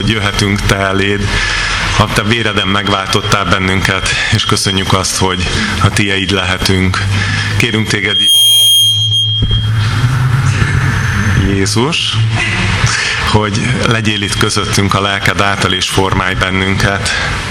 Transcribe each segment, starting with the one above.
Jöhetünk Te eléd, ha Te véreden megváltottál bennünket, és köszönjük azt, hogy a Tieid lehetünk. Kérünk Téged, Jézus, hogy legyél itt közöttünk a lelked által, és formálj bennünket.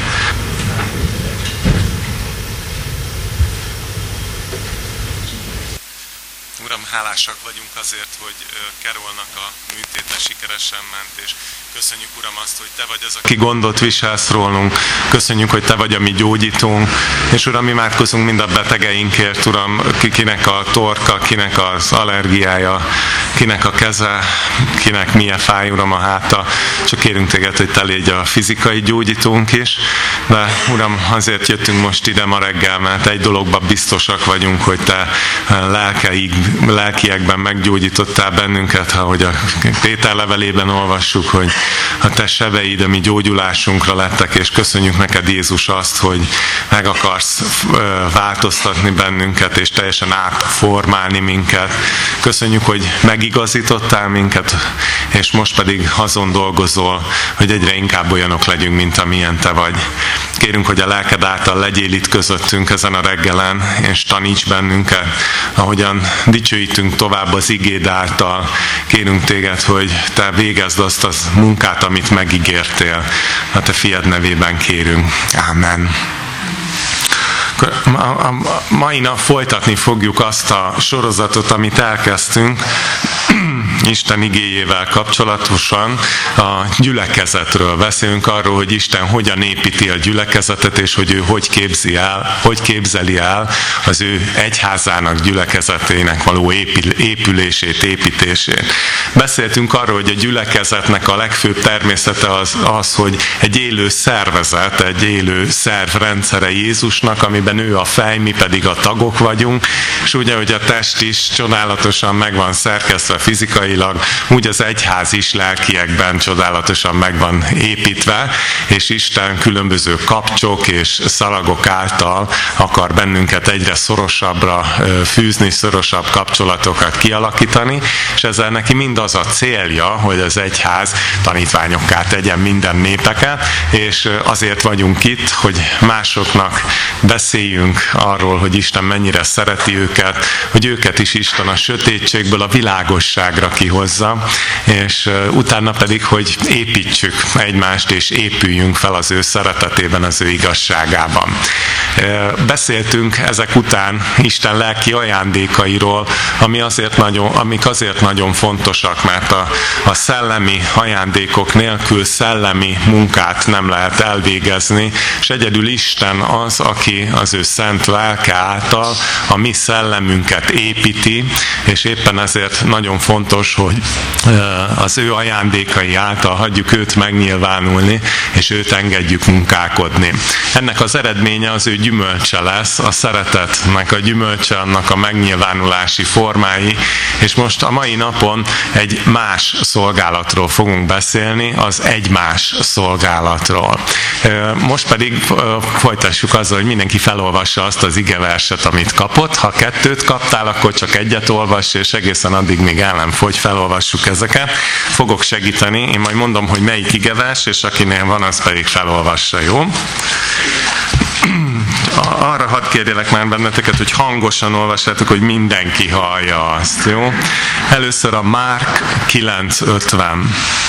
Uram, hálásak vagyunk azért, hogy Carolnak a műtéte sikeresen ment, és köszönjük, Uram, azt, hogy Te vagy az, aki gondot viselsz rólunk. Köszönjük, hogy Te vagy a mi gyógyítónk. És Uram, imádkozunk mind a betegeinkért, Uram, kinek a torka, kinek az allergiája, kinek a keze, kinek milyen fáj, Uram, a háta. Csak kérünk Téged, hogy Te légy a fizikai gyógyítónk is. De Uram, azért jöttünk most ide ma reggel, mert egy dologban biztosak vagyunk, hogy Te lelkiekben meggyógyítottál bennünket, ahogy a Péter levelében olvassuk, hogy a Te sebeid a mi gyógyulásunkra lettek, és köszönjük neked, Jézus, azt, hogy meg akarsz változtatni bennünket, és teljesen átformálni minket. Köszönjük, hogy megigazítottál minket, és most pedig azon dolgozol, hogy egyre inkább olyanok legyünk, mint amilyen Te vagy. Kérünk, hogy a lelked által legyél itt közöttünk ezen a reggelen, és taníts bennünket, ahogyan dicsőítünk tovább az igéd által. Kérünk Téged, hogy Te végezd azt a munkát, amit megígértél. A Te fiad nevében kérünk. Ámen. A mai nap folytatni fogjuk azt a sorozatot, amit elkezdtünk Isten igéjével kapcsolatosan. A gyülekezetről beszélünk, arról, hogy Isten hogyan építi a gyülekezetet, és hogy ő hogy képzeli el az ő egyházának, gyülekezetének való épülését, építését. Beszéltünk arról, hogy a gyülekezetnek a legfőbb természete az, hogy egy élő szervezet, egy élő szervrendszere Jézusnak, amiben ő a fej, mi pedig a tagok vagyunk, és ugye, hogy a test is csodálatosan meg van szerkesztve fizikailag, úgy az egyház is lelkiekben csodálatosan meg van építve, és Isten különböző kapcsok és szalagok által akar bennünket egyre szorosabbra fűzni, szorosabb kapcsolatokat kialakítani, és ezzel neki mindaz a célja, hogy az egyház tanítványokká tegyen minden népeket, és azért vagyunk itt, hogy másoknak beszéljünk arról, hogy Isten mennyire szereti őket, hogy őket is Isten a sötétségből a világosságra kihozza, és utána pedig, hogy építsük egymást, és épüljünk fel az ő szeretetében, az ő igazságában. Beszéltünk ezek után Isten lelki ajándékairól, amik azért nagyon fontosak, mert a szellemi ajándékok nélkül szellemi munkát nem lehet elvégezni, és egyedül Isten az, aki az ő szent lelke által a mi szellemünket építi, és éppen ezért nagyon fontos, hogy az ő ajándékai által hagyjuk őt megnyilvánulni, és őt engedjük munkálkodni. Ennek az eredménye az ő gyümölcse lesz, a szeretetnek a gyümölcse, annak a megnyilvánulási formái, és most a mai napon egy más szolgálatról fogunk beszélni, az egymás szolgálatról. Most pedig folytassuk azzal, hogy mindenki felolvassa azt az igeverset, amit kapott. Ha 2 kaptál, akkor csak 1 olvass, és egészen addig, míg el nem fogy, felolvassuk ezeket. Fogok segíteni, én majd mondom, hogy melyik igevers, és akinél van, az pedig felolvassa, jó? Arra hadd kérjelek már benneteket, hogy hangosan olvassátok, hogy mindenki hallja azt, jó? Először a Márk 9:50.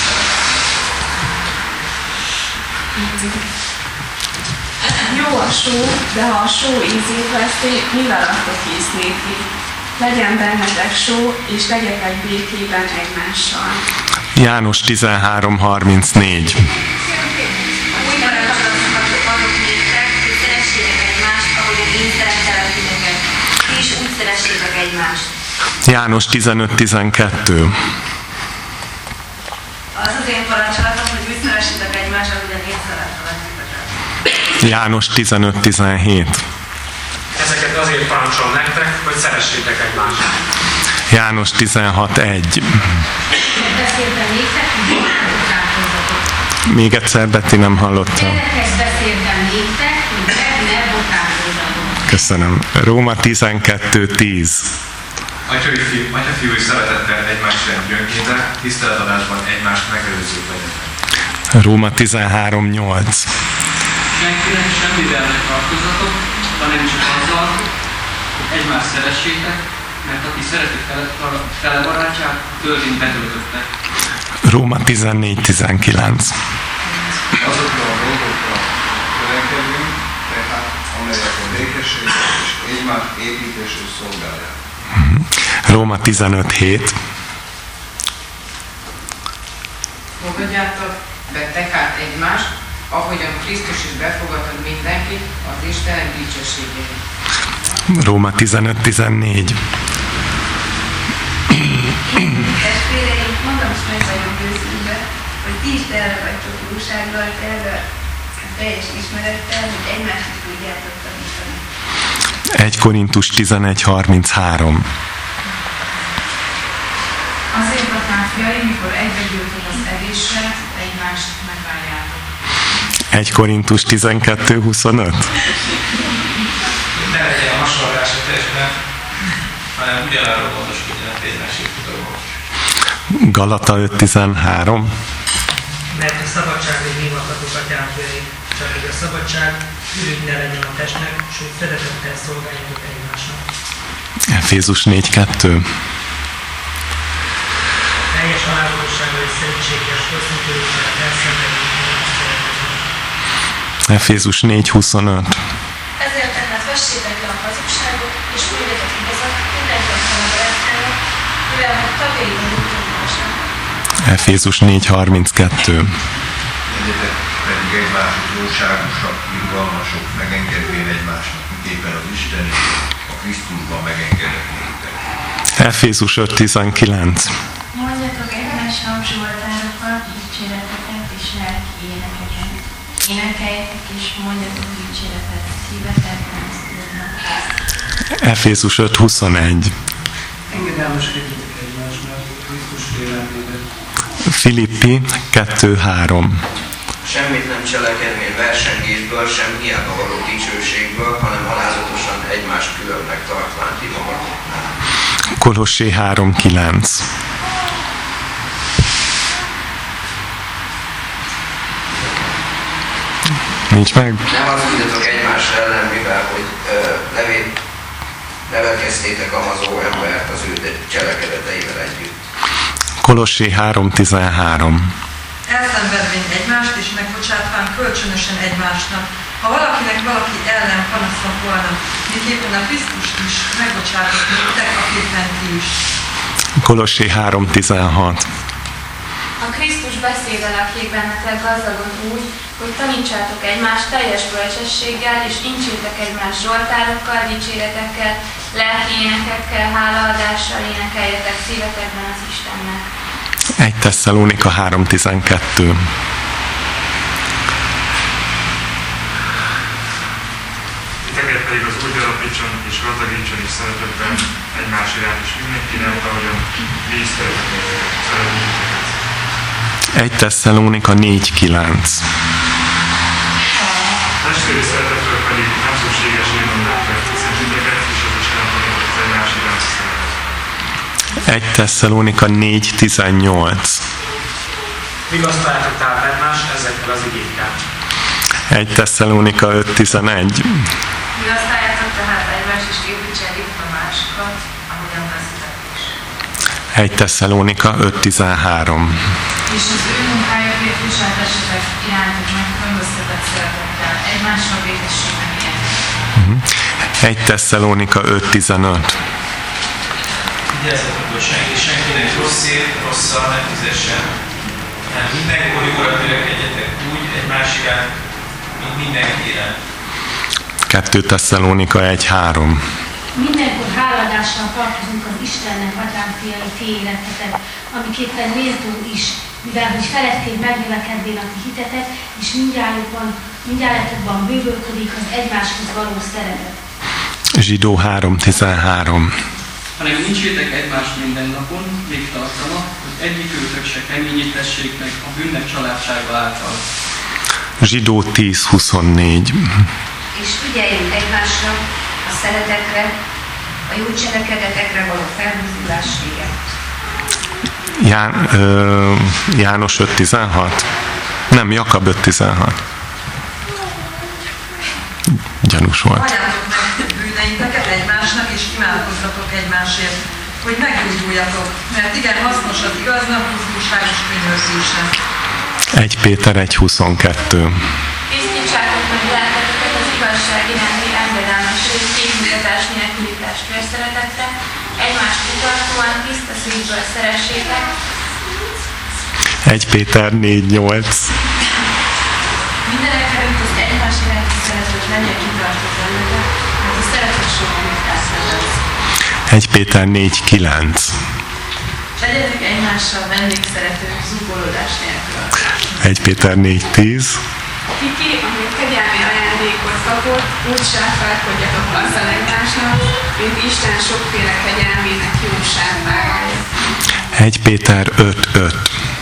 Jó a só, de ha a só ízét veszti, mivel adtok ízt néki? Legyen bennetek só, és legyetek békében egymással. János 13:34. János 15:12. Az én parancsolatom, hogy úgy szeressétek egymást, ahogyan én szerettelek titeket. János 15:17. Ezeket azért parancsolom nektek, hogy szeressétek egymást. János 16:1. Beszéltem néktek, hogy ne botálkozzatok. Még egyszer, Betty, nem hallottam. Érdekes beszéltem néktek, hogy ne botálkozzatok. Köszönöm. Róma 12:10. Atyafiúi szeretettel egymást rendjönkézzel, tiszteletadásban egymást megelőzők legyenek. Róma 13:8. Senkinek semmivel ne tartozatok, hanem csak azzal, hogy egymást szeressétek, mert aki szereti fele barátját, törvényt betöltötte. Róma 14:19. Azokra a dolgokra törekedjünk, tehát amelyek a békességet és egymás építését szolgálják. Róma 15:7. Fogadjátok be tehát egymást, ahogyan Krisztus is befogadott mindenkit az Isten dicsőségére. Róma 15:14. Testvéreim, mondom is meg vagyok győződve, hogy ti is tele vagytok jósággal, tele teljes ismerettel, hogy egymást is tudjátok tanítani. 1 Korintus 11:33. Azért aztán fiaim, mikor egybegyűltök az evésre, egymást megvárjátok. 1 Korintus 12:25. Ne legyen hasonlás a testben, hanem ugyanarról gondoskodjanak egymásért tudóval. Galata 5:13. Mert a szabadságot hívatatok, atyám fiaim, csak hogy a szabadság ürügy ne legyen a testnek, sőt szeretettel szolgáljatok egymásnak. Efézus 4:2. Teljes alázatossággal és szentséges hosszútőrűvel elszenvedni a szeretetnek. Efézus 4:25. Ezért tehát vessétek le a hazugságot, és mondjatok igazat mindenki a barátának, mivel hogy tagjai vagyunk egymásnak. Efézus 4:32. Legyetek pedig egymások jóságosak, irgalmasok, megengedvén egymásnak, miképpen az Isten is a Krisztusban megengedett néktek. Efézus 5:19. Mondjatok egymásnak zsoltárokat, dicséreteket és lelki énekeket. Énekeljetek és mondjatok dicséretet szívetekben az Úrnak. Efézus 5:21. Engedelmeskedjetek egymásnak, Krisztus félelmében. Filippi 2:3. Semmit nem cselekedvén versengésből, sem hiába való dicsőségből, hanem alázatosan egymást különbnek tartván ti magatoknál. Kolossé 3:9. Nincs meg? Nem hazudjatok egymás ellen, mivel hogy nevelkeztétek amazó embert az ő cselekedeteivel együtt. Kolossé 3:13. Elszenvedvén egymást és megbocsátván kölcsönösen egymásnak. Ha valakinek valaki ellen panasza volna, miképpen a Krisztus is megbocsátott nektek, aképpen ti is. Kolossé 3:16. A Krisztus beszéde lakjék bennetek gazdagon úgy, hogy tanítsátok egymást teljes bölcsességgel, és incsétek egymást zsoltárokkal, dicséretekkel, lelki énekekkel, hálaadással énekeljetek szívetekben az Istennek. 1 Tesszalónika 3:12. Titeket pedig az úgy alapítson és gazdagítson is szeretetben egymás iránt is mindenkinek, ahogyan mi is szeretnénk. 1 Tesszalónika 4:9. Testvéri szeretetről pedig nem szükséges írnom nektek, hiszen titeket és az Isten tanított az egymás iránt szeretet. 1 Tesszalónika 4:18. Vigasztaljátok tehát egymást ezekkel az igékkel. 1 Tesszalónika 5:11. Vigasztaljátok tehát egymást és építsétek a másikat, ahogyan veszitek is. 1 Tesszalónika 5:13. És az ő munkájáért viseltessetek irántok meg különböztetett szeretettel, egymással békességben éljetek. 1 Tesszalónika 5:15. Vigyázzatok, hogy senkinek rosszért rosszal ne fizessen, hanem mindenkor jóra törekedjetek úgy egymás iránt, mint mindenki iránt. 2 Tesszalónika 1:3. Mindenkor háladással tartozunk az Istennek, atyám fiai, ti életetek, amiképpen méltó is, mivel hogy feletként megnövekedvén a ti hitetek, és mindjáratokban bővölködik az egymáshoz való szeretet. Zsidó 3:13. Hanem incsétek egymást minden napon, még tartana, hogy egyikőtök se keményítessék meg a bűnnek családsága által. Zsidó 10:24. És figyeljünk egymásra, a szeretetre, a jó cselekedetekre való felhúzulás véget. János 5:16. Nem, Jakab 5.16. Gyanús volt. Valljátok meg bűneiteket egymásnak, és imádkozzatok egymásért, hogy meggyógyuljatok, mert igen hasznos az igaznak, húzgóságos könyörgése. 1 Péter 1.22. Tisztítsátok meg lelketeket az igazság iránti engedelmesség, képmutatás nélküli testvérszeretetre, egymást kutartóan tiszta szívből szeressétek. 1 Péter 4.8. Mindenek előtt az egymás iránti szeretet legyen kitartó bennetek, mert a szeretet sok munkát fedez. 1 Péter 4.9. S legyetek egymással vendégszeretők zúgolódás nélkül. 1 Péter 4.10. Kiki, amit kegyelmi ajándékot kapott, úgy sáfárkodjatok azzal egymásnak, mint Isten sokféle kegyelmének jóságvágája. 1 Péter 5.5.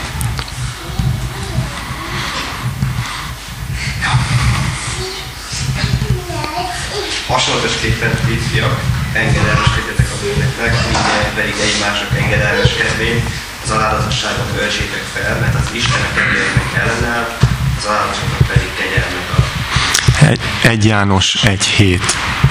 Hasonlatosképpen fiúk, engedelmeskedjetek a bűnöknek, mindjárt pedig egymásnak engedelmeskedvén, az alázatosságot öltsétek fel, mert az Isten a kedvének ellenáll, az alázatosnak pedig kegyelmet ad. 1 János 1.7.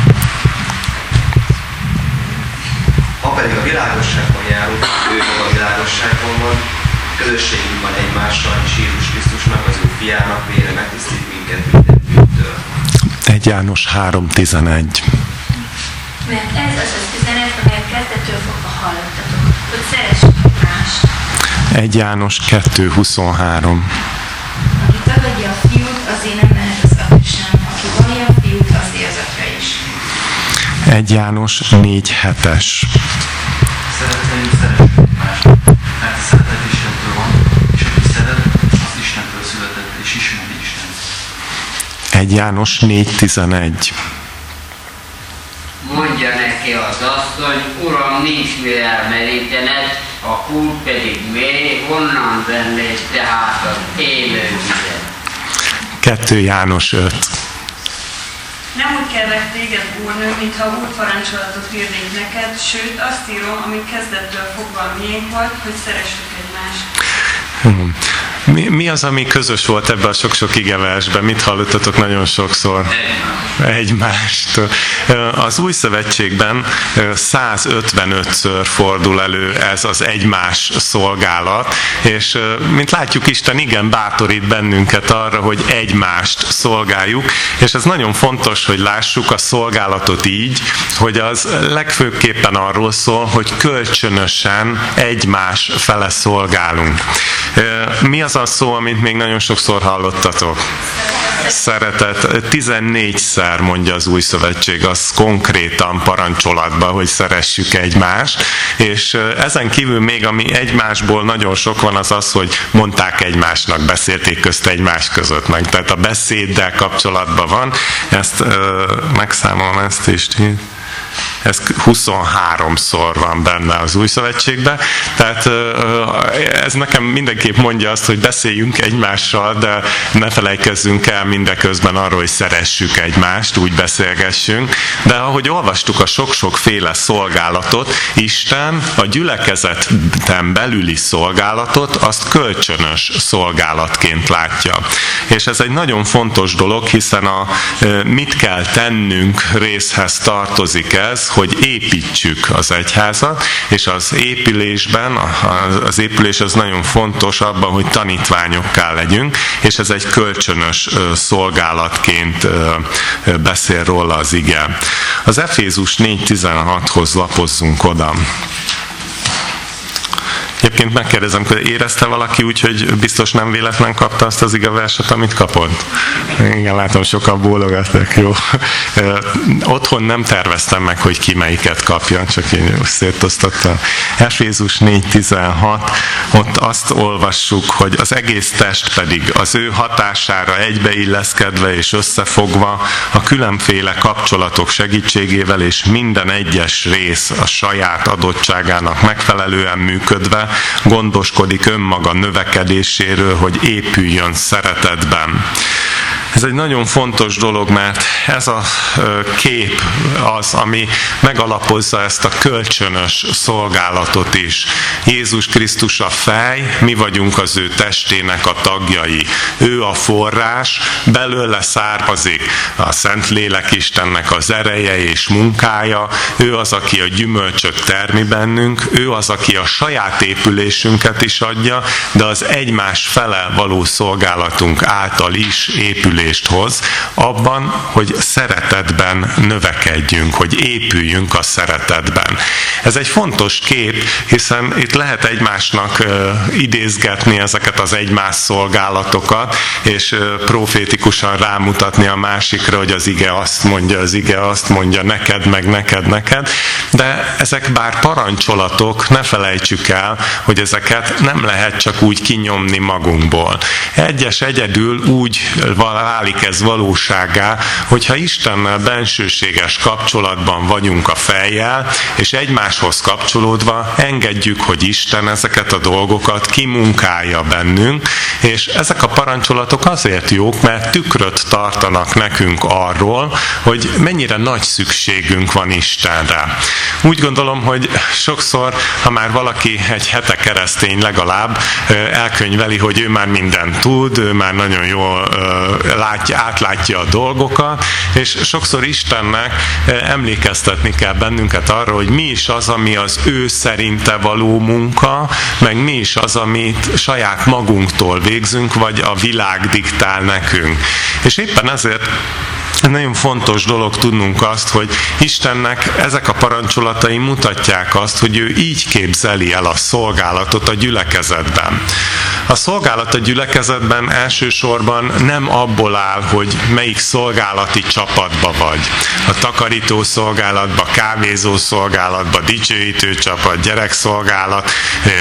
Ha pedig a világosságban járunk, ő maga a világosságban van, közösségünk van egymással, és Jézus Krisztusnak, az ő fiának vére megtisztít minket minden bűntől. 1 János 3.11. Mert ez az az üzenet, amelyet kezdettől fogva hallottatok, hogy szeressük egymást. 1 János 2.23. Aki tagadja a fiút, azért nem lehet az atya sem. Aki vallja a fiút, azért az atya is. 1 János 4.7-es. Szeretteim, szeressük egymást, mert a szeretet Istentől van, és aki szeret, az Istentől született, és ismeri Istent. 1 János 4.11. Mondja neki az asszony, Uram, nincs mire elmerítened, a kút pedig mély, honnan vennéd tehát az élő vizet? 2 János 5. Nem úgy kérlek téged, úrnő, mintha úr parancsolatot írnék neked, sőt azt írom, ami kezdettől fogva miénk volt, hogy szeressük egymást. Mi az, ami közös volt ebben a sok-sok igeversben? Mit hallottatok nagyon sokszor? Egymást. Az Új Szövetségben 155-ször fordul elő ez az egymás szolgálat, és mint látjuk, Isten igen bátorít bennünket arra, hogy egymást szolgáljuk, és ez nagyon fontos, hogy lássuk a szolgálatot így, hogy az legfőképpen arról szól, hogy kölcsönösen egymás fele szolgálunk. Mi az a szó, amit még nagyon sokszor hallottatok? Szeretet. 14-szer mondja az Új Szövetség, az konkrétan parancsolatban, hogy szeressük egymást, és ezen kívül még ami egymásból nagyon sok van, az az, hogy mondták egymásnak, beszélték közt egymás között meg. Tehát a beszéddel kapcsolatban van, ezt megszámolom ezt is. Ez 23-szor van benne az Új Szövetségben, tehát ez nekem mindenképp mondja azt, hogy beszéljünk egymással, de ne felejtkezzünk el mindeközben arról, hogy szeressük egymást, úgy beszélgessünk, de ahogy olvastuk a sok-sokféle szolgálatot, Isten a gyülekezeten belüli szolgálatot, azt kölcsönös szolgálatként látja. És ez egy nagyon fontos dolog, hiszen a mit kell tennünk részhez tartozik ez, hogy építsük az egyházat, és az épülésben, az épülés az nagyon fontos abban, hogy tanítványokká legyünk, és ez egy kölcsönös szolgálatként beszél róla az ige. Az Efézus 4.16-hoz lapozzunk oda. Egyébként megkérdezem, hogy érezte valaki úgy, hogy biztos nem véletlen kapta azt az igeverset, amit kapott? Igen, látom, sokan bólogatnak, jó. Otthon nem terveztem meg, hogy ki melyiket kapja, csak én szétosztottam. Efézus 4.16, ott azt olvassuk, hogy az egész test pedig az ő hatására egybeilleszkedve és összefogva a különféle kapcsolatok segítségével és minden egyes rész a saját adottságának megfelelően működve gondoskodik önmaga növekedéséről, hogy épüljön szeretetben. Ez egy nagyon fontos dolog, mert ez a kép az, ami megalapozza ezt a kölcsönös szolgálatot is. Jézus Krisztus a fej, mi vagyunk az ő testének a tagjai. Ő a forrás, belőle származik a Szentlélek Istennek az ereje és munkája, ő az, aki a gyümölcsöt termi bennünk, ő az, aki a saját épülésünket is adja, de az egymás fele való szolgálatunk által is épülést hoz, abban, hogy szeretetben növekedjünk, hogy épüljünk a szeretetben. Ez egy fontos kép, hiszen itt lehet egymásnak idézgetni ezeket az egymás szolgálatokat, és profétikusan rámutatni a másikra, hogy az ige azt mondja, az ige azt mondja, neked, meg neked, de ezek bár parancsolatok, ne felejtsük el, hogy ezeket nem lehet csak úgy kinyomni magunkból. Egyedül úgy válik ez valósággá, hogyha Istennel bensőséges kapcsolatban vagyunk a fejjel, és egymáshoz kapcsolódva engedjük, hogy Isten ezeket a dolgokat kimunkálja bennünk, és ezek a parancsolatok azért jók, mert tükröt tartanak nekünk arról, hogy mennyire nagy szükségünk van Istenre. Úgy gondolom, hogy sokszor, ha már valaki egy hete keresztény legalább elkönyveli, hogy ő már mindent tud, ő már nagyon jól átlátja a dolgokat, és sokszor Istennek emlékeztetni kell bennünket arra, hogy mi is az, ami az ő szerinte való munka, meg mi is az, amit saját magunktól végzünk, vagy a világ diktál nekünk. És éppen ezért nagyon fontos dolog tudnunk azt, hogy Istennek ezek a parancsolatai mutatják azt, hogy ő így képzeli el a szolgálatot a gyülekezetben. A szolgálat a gyülekezetben elsősorban nem abból áll, hogy melyik szolgálati csapatba vagy. A takarító szolgálatba, kávézó szolgálatba, dicsőítő csapat, gyerekszolgálat.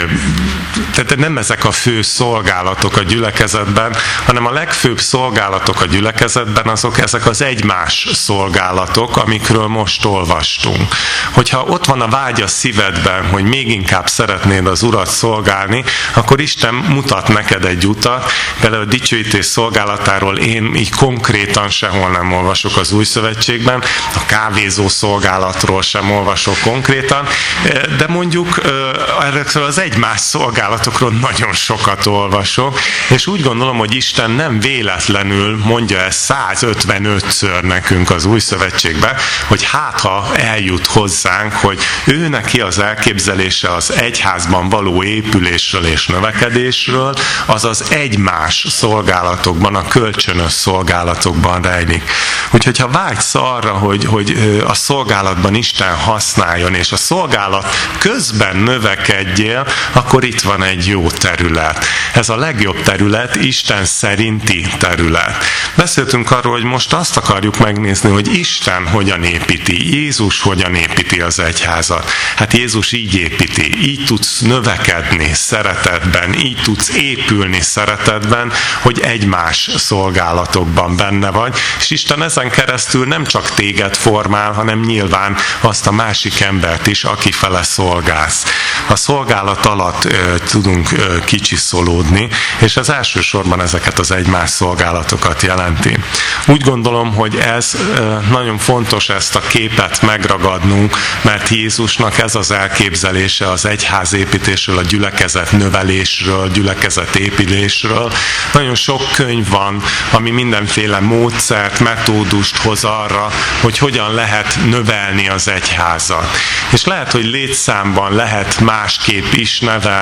Tehát nem ezek a fő szolgálatok a gyülekezetben, hanem a legfőbb szolgálatok a gyülekezetben ezek az egymás szolgálatok, amikről most olvastunk. Hogyha ott van a vágy a szívedben, hogy még inkább szeretnéd az Urat szolgálni, akkor Isten mutat neked egy utat. Például a dicsőítés szolgálatáról én így konkrétan sehol nem olvasok az Új Szövetségben, a kávézó szolgálatról sem olvasok konkrétan, de mondjuk erről az egymás szolgálatokról nagyon sokat olvasok, és úgy gondolom, hogy Isten nem véletlenül mondja ezt 155-ször nekünk az Új Szövetségben, hogy hát ha eljut hozzánk, hogy ő neki az elképzelése az egyházban való épülésről és növekedésről, az az egymás szolgálatokban, a kölcsönös szolgálatokban rejlik. Úgyhogy ha vágysz arra, hogy a szolgálatban Isten használjon, és a szolgálat közben növekedjél, akkor itt van egy jó terület. Ez a legjobb terület, Isten szerinti terület. Beszéltünk arról, hogy most azt akarjuk megnézni, hogy Isten hogyan építi, Jézus hogyan építi az egyházat. Hát Jézus így építi, így tudsz növekedni szeretetben, így tudsz épülni szeretetben, hogy egymás szolgálatokban benne vagy, és Isten ezen keresztül nem csak téged formál, hanem nyilván azt a másik embert is, aki fele szolgálsz. A szolgálat alatt tudunk kicsiszolódni, és ez elsősorban ezeket az egymás szolgálatokat jelenti. Úgy gondolom, hogy ez nagyon fontos ezt a képet megragadnunk, mert Jézusnak ez az elképzelése az egyházépítésről, a gyülekezet növelésről, gyülekezet épülésről. Nagyon sok könyv van, ami mindenféle módszert, metódust hoz arra, hogy hogyan lehet növelni az egyházat. És lehet, hogy létszámban lehet másképp is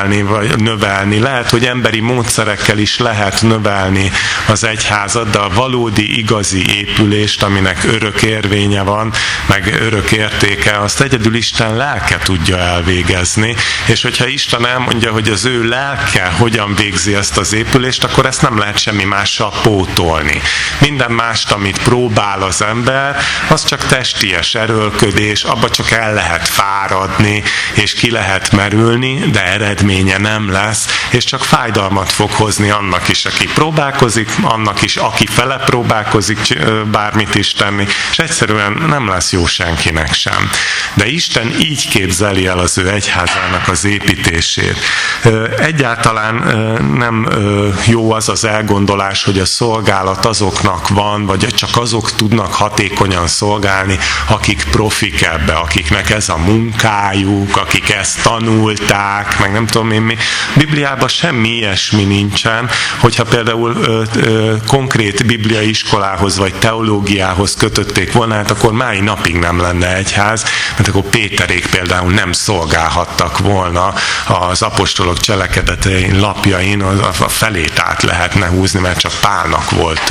növelni, lehet, hogy emberi módszerekkel is lehet növelni az egyházat, de a valódi, igazi épülést, aminek örök érvénye van, meg örök értéke, azt egyedül Isten lelke tudja elvégezni, és hogyha Isten elmondja, hogy az ő lelke hogyan végzi ezt az épülést, akkor ezt nem lehet semmi mással pótolni. Minden mást, amit próbál az ember, az csak testies erőlködés, abba csak el lehet fáradni, és ki lehet merülni, de eredménye nem lesz, és csak fájdalmat fog hozni annak is, aki próbálkozik, annak is, aki belepróbálkozik bármit is tenni, és egyszerűen nem lesz jó senkinek sem. De Isten így képzeli el az ő egyházának az építését. Egyáltalán nem jó az az elgondolás, hogy a szolgálat azoknak van, vagy csak azok tudnak hatékonyan szolgálni, akik profik ebbe, akiknek ez a munkájuk, akik ezt tanulták, meg nem tudom én mi. Bibliában semmi ilyesmi nincsen, hogyha például konkrét bibliai iskolához vagy teológiához kötötték volna, hát akkor mai napig nem lenne egyház, mert akkor Péterék például nem szolgálhattak volna az apostolok cselekedetein lapjain, a felét át lehetne húzni, mert csak Pálnak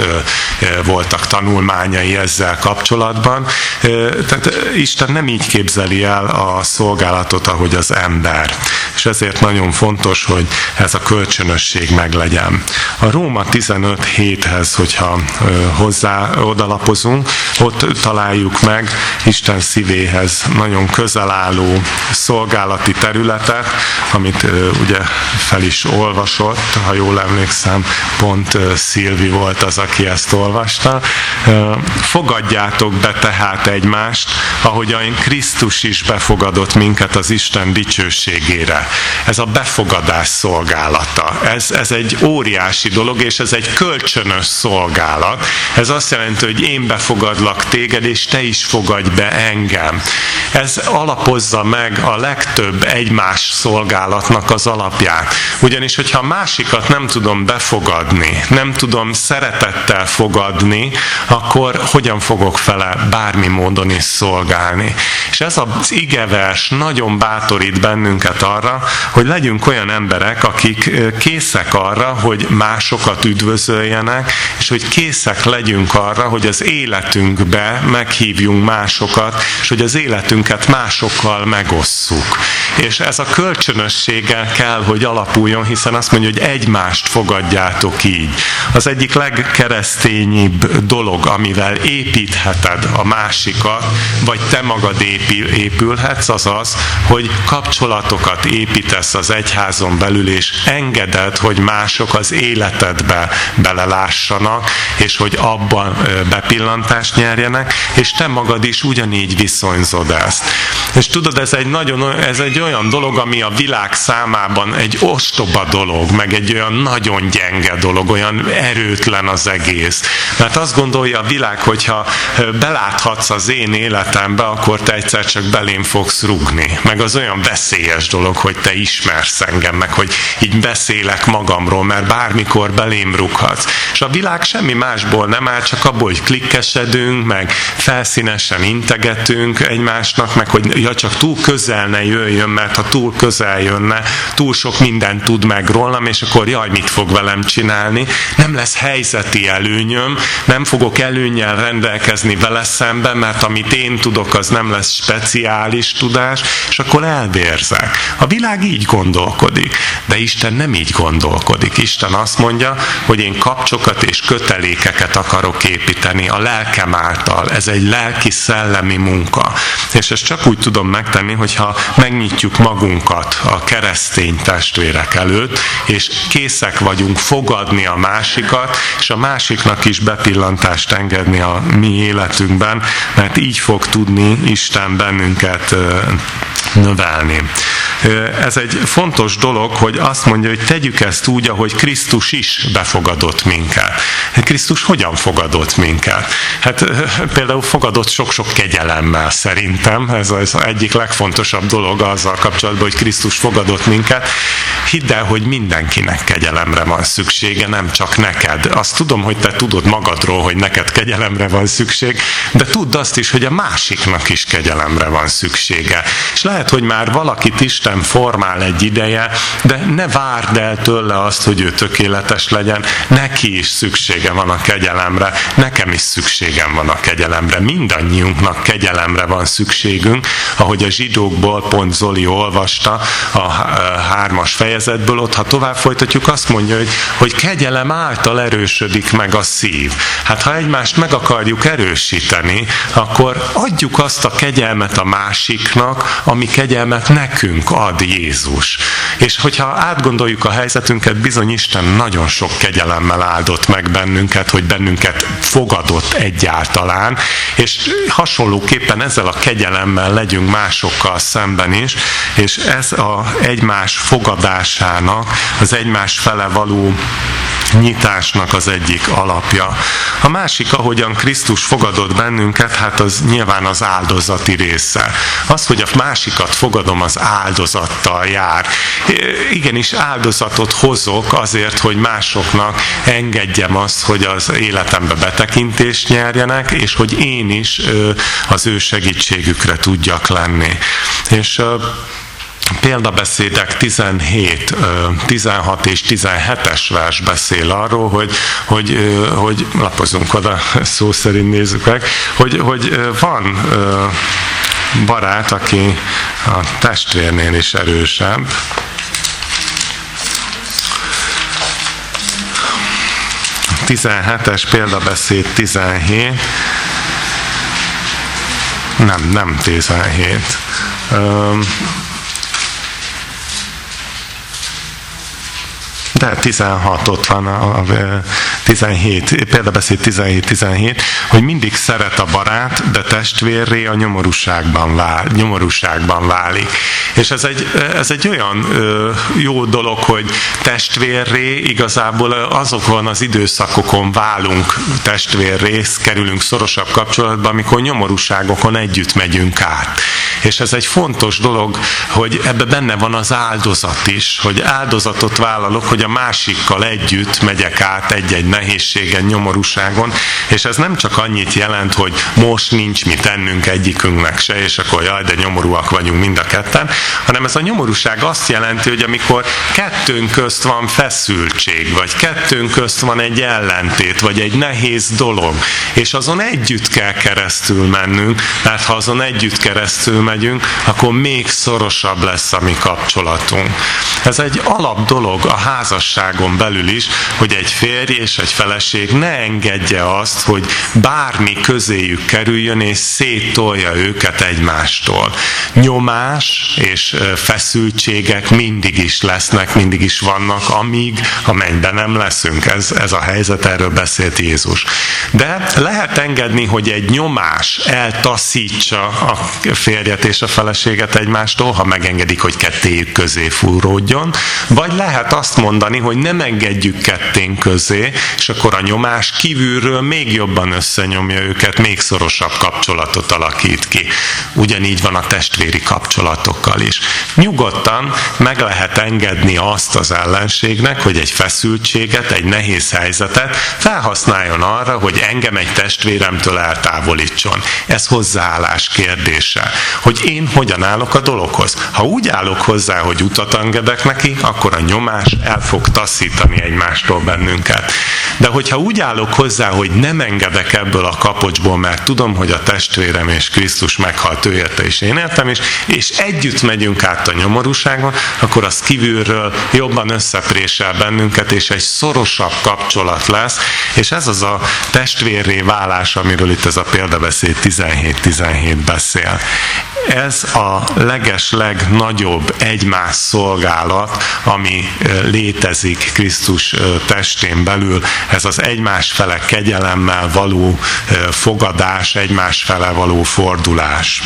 voltak tanulmányai ezzel kapcsolatban. Tehát Isten nem így képzeli el a szolgálatot, ahogy az ember. És ezért nagyon fontos, hogy ez a kölcsönösség meglegyen. A Róma 15:7-hez, hogyha hozzá odalapozunk, ott találjuk meg Isten szívéhez nagyon közel álló szolgálati területet, amit ugye fel is olvasott, ha jól emlékszem, pont Szilvi volt az, aki ezt olvasta. Fogadjátok be tehát egymást, ahogyan Krisztus is befogadott minket az Isten dicsőségére. Ez a befogadás szolgálata. Ez egy óriási dolog, és ez egy kölcsönös szolgálat. Ez azt jelenti, hogy én befogadlak téged, és te is fogadj be engem. Ez alapozza meg a legtöbb egymás szolgálatnak az alapját. Ugyanis, hogyha a másikat nem tudom befogadni, nem tudom szeretettel fogadni, akkor hogyan fogok vele bármi módon is szolgálni. És ez az igevers nagyon bátorít bennünket arra, hogy legyünk olyan emberek, akik készek arra, hogy másokat üdvözöljenek, és hogy készek legyünk arra, hogy az életünkbe meghívjunk másokat, és hogy az életünket másokkal megosszuk. És ez a kölcsönösséggel kell, hogy alapuljon, hiszen azt mondja, hogy egymást fogadjátok így. Az egyik legkeresztényibb dolog, amivel építheted a másikat, vagy te magad épülhetsz, az az, hogy kapcsolatokat építesz az egyházon belül, és engeded, hogy mások az életedbe belelássanak, és hogy abban bepillantást nyerjenek, és te magad is ugyanígy viszonyzod ezt. És tudod, ez egy olyan dolog, ami a világ számában egy ostoba dolog, meg egy olyan nagyon gyenge dolog, olyan erőtlen az egész. Mert azt gondolja a világ, hogyha beláthatsz az én életembe, akkor te egyszer csak belém fogsz rugni. Meg az olyan veszélyes dolog, hogy te ismersz engem, meg hogy így beszélek magamról, mert bármikor belém rughatsz. És a világ semmi másból nem áll, csak abból, hogy klikkesedünk, meg felszínesen integetünk egymásnak, meg hogy ja, csak túl közel ne jöjjön, mert ha túl közel jönne, túl sok mindent tud meg rólam, és akkor jaj, mit fog velem csinálni? Nem lesz helyzeti előnyöm, nem fogok előnnyel rendelkezni vele szemben, mert amit én tudok, az nem lesz speciális tudás, és akkor elvérzek. A világ így gondolkodik, de Isten nem így gondolkodik. Isten azt mondja, hogy én kapcsokat és kötelékeket akarok építeni a lelkem által. Ez egy lelki-szellemi munka. És ezt csak úgy tudom megtenni, hogyha megnyitjuk magunkat a keresztény testvérek előtt, és készek vagyunk fogadni a másikat, és a másiknak is bepillantást engedni a mi életünkben, mert így fog tudni Isten bennünket növelni. Ez egy fontos dolog, hogy azt mondja, hogy tegyük ezt úgy, ahogy Krisztus is befogadott minket. Krisztus hogyan fogadott minket? Hát például fogadott sok-sok kegyelemmel szerintem. Ez az egyik legfontosabb dolog azzal kapcsolatban, hogy Krisztus fogadott minket. Hidd el, hogy mindenkinek kegyelemre van szüksége, nem csak neked. Azt tudom, hogy te tudod magadról, hogy neked kegyelemre van szükség, de tudd azt is, hogy a másiknak is kegyelemre van szüksége. És lehet, hogy már valakit Isten formál egy ideje, de ne várd el tőle azt, hogy ő tökéletes legyen. Neki is szüksége van a kegyelemre, nekem is szükségem van a kegyelemre. Mindannyiunknak kegyelemre van szükségünk, ahogy a Zsidókból pont Zoli olvasta a 3. fejezetből, ott ha tovább folytatjuk, azt mondja, hogy kegyelem által erősödik meg a szív. Hát ha egymást meg akarjuk erősíteni, akkor adjuk azt a kegyelmet a másiknak, ami kegyelmet nekünk ad Jézus. És hogyha átgondoljuk a helyzetünket, bizony Isten nagyon sok kegyelemmel áldott meg bennünket, hogy bennünket fogadott egyáltalán, és hasonlóképpen ezzel a kegyelemmel legyünk másokkal szemben is, és ez az egymás fogadásának, az egymás fele való nyitásnak az egyik alapja. A másik, ahogyan Krisztus fogadott bennünket, hát az nyilván az áldozati része. Az, hogy a másikat fogadom, az áldozattal jár. Igenis áldozatot hozok azért, hogy másoknak engedjem azt, hogy az életembe betekintést nyerjenek, és hogy én is az ő segítségükre tudjak lenni. És Példabeszédek 17, 16 és 17-es vers beszél arról, hogy lapozunk oda, szó szerint nézzük meg, hogy van barát, aki a testvérnél is erősebb. A 17-es példabeszéd 17. Nem 17. De 16 ott van, a 17, példabeszéd 17, hogy mindig szeret a barát, de testvérré a nyomorúságban válik. És ez egy olyan jó dolog, hogy testvérré igazából azokon az időszakokon válunk testvérré, kerülünk szorosabb kapcsolatba, amikor nyomorúságokon együtt megyünk át. És ez egy fontos dolog, hogy ebben benne van az áldozat is, hogy áldozatot vállalok, hogy a másikkal együtt megyek át egy-egy nehézségen, nyomorúságon, és ez nem csak annyit jelent, hogy most nincs mit tennünk egyikünknek se, és akkor jaj, de nyomorúak vagyunk mind a ketten, hanem ez a nyomorúság azt jelenti, hogy amikor kettőnk közt van feszültség, vagy kettőnk közt van egy ellentét, vagy egy nehéz dolog, és azon együtt kell keresztül mennünk, mert ha azon együtt keresztül megyünk, akkor még szorosabb lesz a mi kapcsolatunk. Ez egy alap dolog a házasságon belül is, hogy egy férj és egy feleség ne engedje azt, hogy bármi közéjük kerüljön, és széttolja őket egymástól. Nyomás és feszültségek mindig is lesznek, mindig is vannak, amennyiben nem leszünk. Ez a helyzet, erről beszélt Jézus. De lehet engedni, hogy egy nyomás eltaszítsa a férjet és a feleséget egymástól, ha megengedik, hogy kettéjük közé fúródjon, vagy lehet azt mondani, hogy nem engedjük ketténk közé, és akkor a nyomás kívülről még jobban összenyomja őket, még szorosabb kapcsolatot alakít ki. Ugyanígy van a testvéri kapcsolatokkal is. Nyugodtan meg lehet engedni azt az ellenségnek, hogy egy feszültséget, egy nehéz helyzetet felhasználjon arra, hogy engem egy testvéremtől eltávolítson. Ez hozzáállás kérdése, hogy én hogyan állok a dologhoz. Ha úgy állok hozzá, hogy utat engedek neki, akkor a nyomás el fog taszítani egymástól bennünket. De hogyha úgy állok hozzá, hogy nem engedek ebből a kapocsból, mert tudom, hogy a testvérem és Krisztus meghalt ő érte és én értem, és együtt megyünk át a nyomorúságon, akkor az kívülről jobban összeprésel bennünket, és egy szorosabb kapcsolat lesz, és ez az a testvérré válás, amiről itt ez a példabeszéd 17 beszél. Ez a legnagyobb egymás szolgálat, ami létezik Krisztus testén belül, ez az egymás fele kegyelemmel való fogadás, egymás fele való fordulás.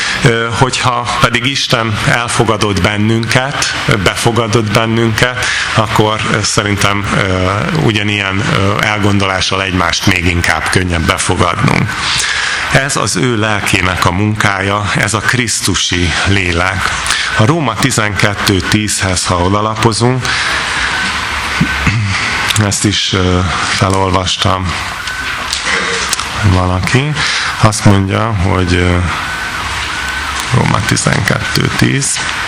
Hogyha pedig Isten elfogadott bennünket, befogadott bennünket, akkor szerintem ugyanilyen elgondolással egymást még inkább könnyebb befogadnunk. Ez az ő lelkének a munkája, ez a krisztusi lélek. A Róma 12:10-hez, ha odalapozunk, ezt is felolvastam valaki, azt mondja, hogy Róma 12:10,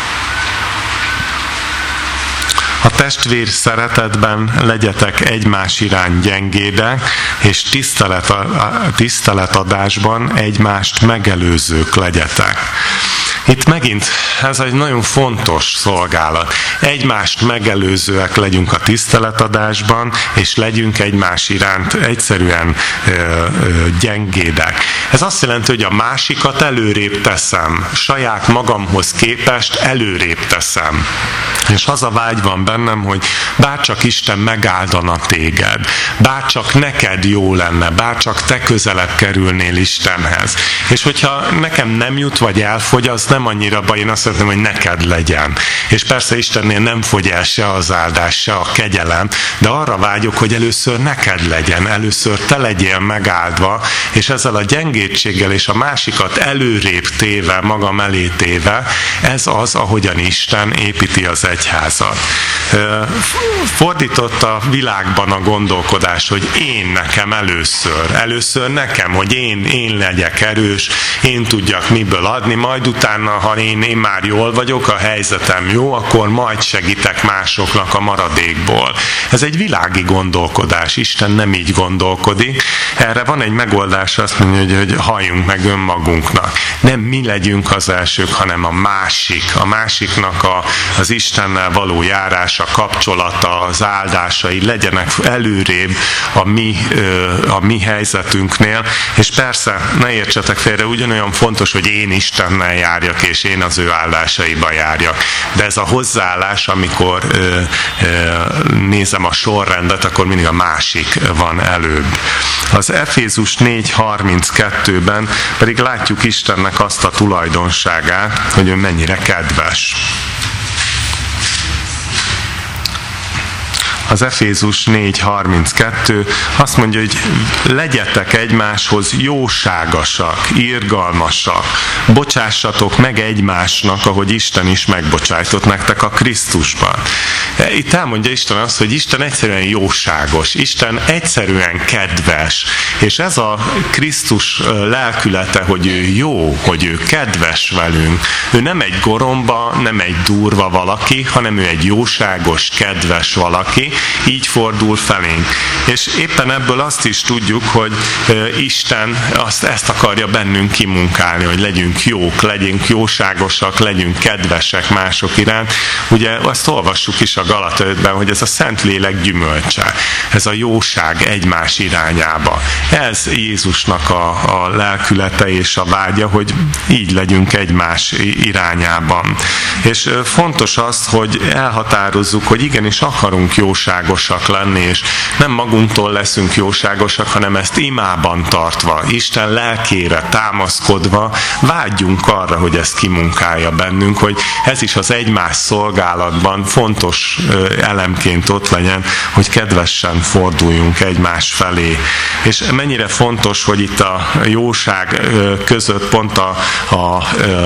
a testvér szeretetben legyetek egymás iránt gyengédek, és tiszteletadásban egymást megelőzők legyetek. Itt megint ez egy nagyon fontos szolgálat. Egymást megelőzőek legyünk a tiszteletadásban, és legyünk egymás iránt egyszerűen gyengédek. Ez azt jelenti, hogy a másikat előrébb teszem, saját magamhoz képest előrébb teszem. És az a vágy van bennem, hogy bárcsak Isten megáldana téged, bárcsak neked jó lenne, bárcsak te közelebb kerülnél Istenhez. És hogyha nekem nem jut, vagy elfogy, az nem annyira baj, én azt szeretném, hogy neked legyen. És persze Istennél nem fogy el se az áldás, se a kegyelem, de arra vágyok, hogy először neked legyen, először te legyél megáldva, és ezzel a gyengétséggel és a másikat előrébb téve, magam elé téve, ez az, ahogyan Isten építi az egyházat. Fordított a világban a gondolkodás, hogy én nekem először nekem, hogy én legyek erős, én tudjak miből adni, majd utána, ha én már jól vagyok, a helyzetem jó, akkor majd segítek másoknak a maradékból. Ez egy világi gondolkodás, Isten nem így gondolkodik. Erre van egy megoldás, azt mondja, hogy halljunk meg önmagunknak. Nem mi legyünk az elsők, hanem a másiknak az Istennel való járása, kapcsolata, az áldásai legyenek előrébb a mi helyzetünknél, és persze, ne értsetek félre, ugyanolyan fontos, hogy én Istennel járjak, és én az ő áldásaiba járjak. De ez a hozzáállás, amikor nézem a sorrendet, akkor mindig a másik van előbb. Az Efézus 4:32-ben pedig látjuk Istennek azt a tulajdonságát, hogy ő mennyire kedves. Az Efézus 4:32 azt mondja, hogy legyetek egymáshoz jóságosak, irgalmasak, bocsássatok meg egymásnak, ahogy Isten is megbocsájtott nektek a Krisztusban. Itt elmondja Isten azt, hogy Isten egyszerűen jóságos, Isten egyszerűen kedves, és ez a Krisztus lelkülete, hogy ő jó, hogy ő kedves velünk. Ő nem egy goromba, nem egy durva valaki, hanem ő egy jóságos, kedves valaki, így fordul felénk. És éppen ebből azt is tudjuk, hogy Isten ezt akarja bennünk kimunkálni, hogy legyünk jók, legyünk jóságosak, legyünk kedvesek mások iránt. Ugye azt olvassuk is a Galata 5-ben, hogy ez a Szentlélek gyümölcse, ez a jóság egymás irányába. Ez Jézusnak a lelkülete és a vágya, hogy így legyünk egymás irányában. És fontos az, hogy elhatározzuk, hogy igenis akarunk jóságosak lenni, és nem magunktól leszünk jóságosak, hanem ezt imában tartva, Isten lelkére támaszkodva vágyjunk arra, hogy ezt kimunkálja bennünk, hogy ez is az egymás szolgálatban fontos elemként ott legyen, hogy kedvesen forduljunk egymás felé. És mennyire fontos, hogy itt a jóság között pont a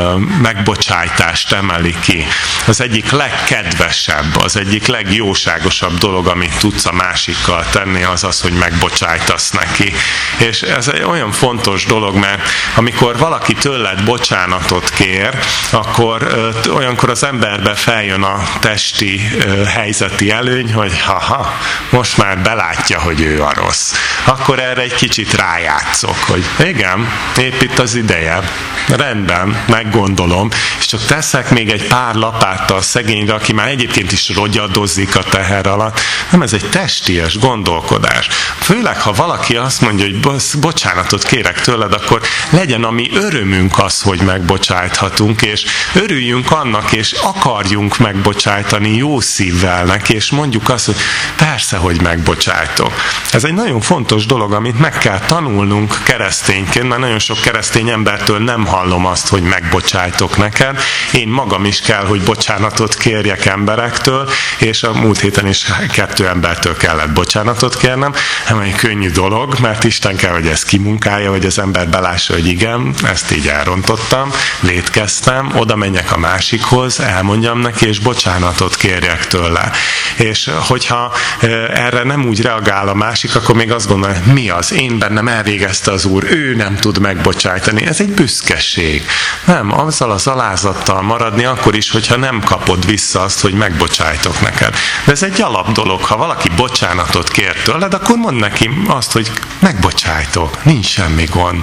megbocsájtást emeli ki. Az egyik legkedvesebb, az egyik legjóságosabb dolog, amit tudsz a másikkal tenni, az az, hogy megbocsájtasz neki. És ez egy olyan fontos dolog, mert amikor valaki tőled bocsánatot kér, akkor olyankor az emberbe feljön a testi helyzeti előny, hogy most már belátja, hogy ő a rossz. Akkor erre egy kicsit rájátszok, hogy igen, épp itt az ideje, rendben, meggondolom, és csak teszek még egy pár lapáttal szegényre, aki már egyébként is rogyadozik a teher alatt. Nem, ez egy testies gondolkodás. Főleg, ha valaki azt mondja, hogy bocsánatot kérek tőled, akkor legyen a mi örömünk az, hogy megbocsájthatunk, és örüljünk annak, és akarjunk megbocsájtani jó szívvel neki, és mondjuk azt, hogy persze, hogy megbocsájtok. Ez egy nagyon fontos dolog, amit meg kell tanulnunk keresztényként, mert nagyon sok keresztény embertől nem hallom azt, hogy megbocsájtok neked. Én magam is kell, hogy bocsánatot kérjek emberektől, és a múlt héten is 2 embertől kellett bocsánatot kérnem. Nem egy könnyű dolog, mert Isten kell, hogy ezt kimunkálja, hogy az ember belássa, hogy igen, ezt így elrontottam, vétkeztem, oda menjek a másikhoz, elmondjam neki, és bocsánatot kérjek tőle. És hogyha erre nem úgy reagál a másik, akkor még azt gondolja, mi az? Én bennem elvégezte az Úr, ő nem tud megbocsájtani. Ez egy büszkeség. Nem, azzal az alázattal maradni akkor is, hogyha nem kapod vissza azt, hogy megbocsájtok neked. De ez egy alap dolog. Ha valaki bocsánatot kér tőled, akkor mondd neki azt, hogy megbocsájtok, nincs semmi gond.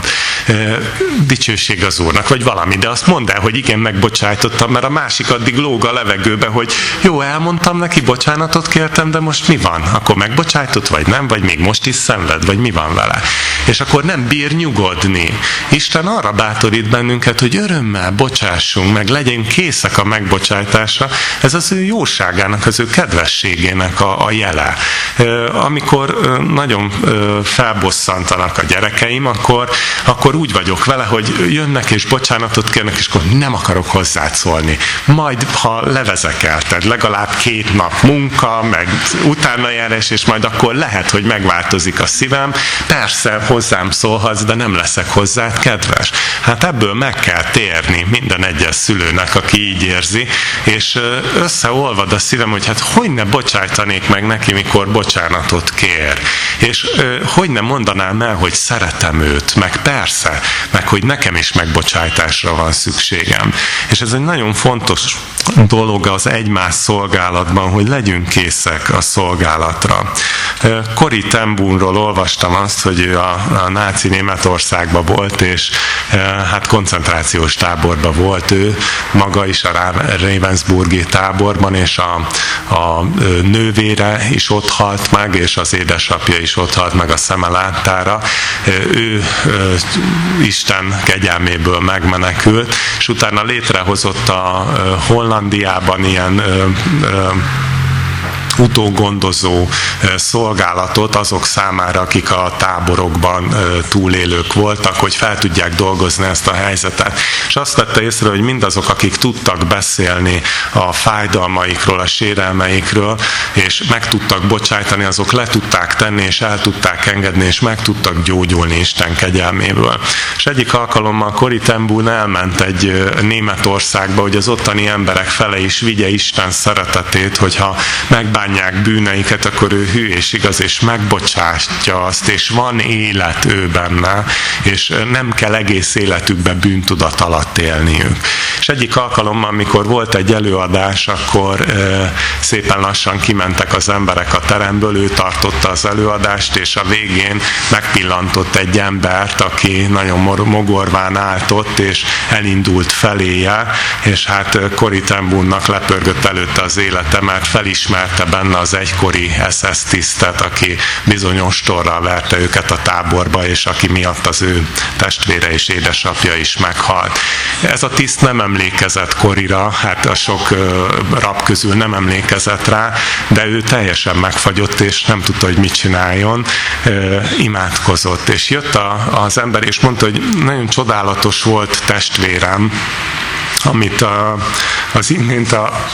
dicsőség az Úrnak, vagy valami, de azt mondd el, hogy igen, megbocsájtottam, mert a másik addig lóg a levegőbe, hogy jó, elmondtam neki, bocsánatot kértem, de most mi van? Akkor megbocsájtott, vagy nem? Vagy még most is szenved, vagy mi van vele? És akkor nem bír nyugodni. Isten arra bátorít bennünket, hogy örömmel bocsássunk meg, legyünk készek a megbocsájtásra. Ez az ő jóságának, az ő kedvességének a jele. Amikor nagyon felbosszantanak a gyerekeim, akkor úgy vagyok vele, hogy jönnek és bocsánatot kérnek, és akkor nem akarok hozzád szólni. Majd, ha levezekelted, legalább 2 nap munka, meg utánajárás, és majd akkor lehet, hogy megváltozik a szívem. Persze hozzám szólhatsz, de nem leszek hozzád kedves. Hát ebből meg kell térni minden egyes szülőnek, aki így érzi, és összeolvad a szívem, hogy hát hogy ne bocsájtanék meg neki, mikor bocsánatot kér. És hogy ne mondanám el, hogy szeretem őt, meg persze, meg hogy nekem is megbocsájtásra van szükségem. És ez egy nagyon fontos dolog az egymás szolgálatban, hogy legyünk készek a szolgálatra. Corrie ten Boomról olvastam azt, hogy ő a náci Németországban volt, és hát koncentrációs táborban volt ő, maga is a Ravensburgi táborban, és a nővére is ott halt meg, és az édesapja is ott halt meg a szeme láttára. Ő Isten kegyelméből megmenekült, és utána létrehozott a Hollandiában ilyen utógondozó szolgálatot azok számára, akik a táborokban túlélők voltak, hogy fel tudják dolgozni ezt a helyzetet. És azt vette észre, hogy mindazok, akik tudtak beszélni a fájdalmaikról, a sérelmeikről, és meg tudtak bocsájtani, azok le tudták tenni, és el tudták engedni, és meg tudtak gyógyulni Isten kegyelméből. És egyik alkalommal Corrie ten Boom elment egy Németországba, hogy az ottani emberek fele is vigye Isten szeretetét, hogyha megbánják bűneiket, akkor ő hű és igaz, és megbocsátja azt, és van élet ő benne, és nem kell egész életükbe bűntudat alatt élniük. És egyik alkalommal, amikor volt egy előadás, akkor szépen lassan kimentek az emberek a teremből, ő tartotta az előadást, és a végén megpillantott egy embert, aki nagyon mogorván állt ott, és elindult feléje, és hát Corrie ten Boomnak lepörgött előtte az élete, mert felismerte benne az egykori SS tisztet, aki bizony ostorral verte őket a táborba, és aki miatt az ő testvére és édesapja is meghalt. Ez a tiszt nem emlékezett Corrie-ra, hát a sok rab közül nem emlékezett rá, de ő teljesen megfagyott, és nem tudta, hogy mit csináljon, imádkozott. És jött az ember, és mondta, hogy nagyon csodálatos volt testvérem, amit az imént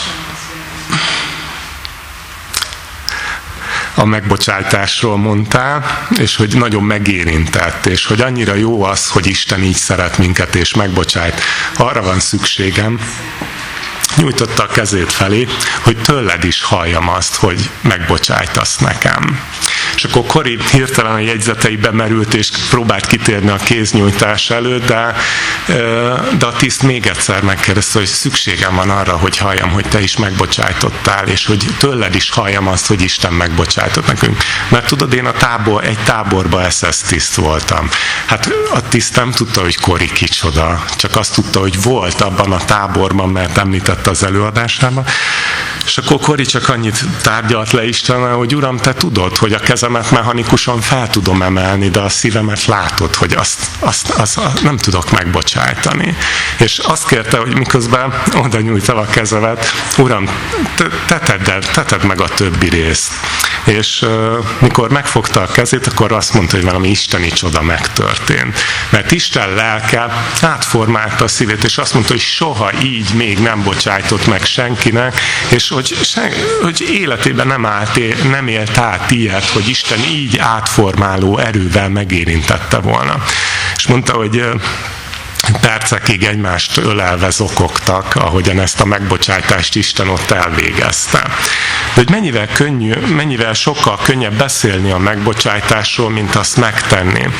a megbocsájtásról mondtál, és hogy nagyon megérintett, és hogy annyira jó az, hogy Isten így szeret minket, és megbocsájt. Arra van szükségem, nyújtotta a kezét felé, hogy tőled is halljam azt, hogy megbocsájtasz nekem. És akkor Corrie hirtelen a jegyzeteibe merült, és próbált kitérni a kéznyújtás előtt, de a tiszt még egyszer megkérdezte, hogy szükségem van arra, hogy halljam, hogy te is megbocsájtottál, és hogy tőled is halljam azt, hogy Isten megbocsájtott nekünk. Mert tudod, én egy táborban SS tiszt voltam. Hát a tiszt nem tudta, hogy Corrie kicsoda, csak azt tudta, hogy volt abban a táborban, mert említette az előadásában. És akkor Corrie csak annyit tárgyalt le Istennel, hogy Uram, te tudod, hogy a kezemet mechanikusan fel tudom emelni, de a szívemet látod, hogy azt nem tudok megbocsájtani. És azt kérte, hogy miközben oda nyújtam a kezemet, Uram, teted meg a többi részt. És mikor megfogta a kezét, akkor azt mondta, hogy valami isteni csoda megtörtént. Mert Isten lelke átformálta a szívét, és azt mondta, hogy soha így még nem bocsájtott meg senkinek, és hogy életében nem élt át ilyet, hogy Isten így átformáló erővel megérintette volna. És mondta, hogy percekig egymást ölelve zokogtak, ahogyan ezt a megbocsájtást Isten ott elvégezte. De hogy mennyivel sokkal könnyebb beszélni a megbocsájtásról, mint azt megtenni.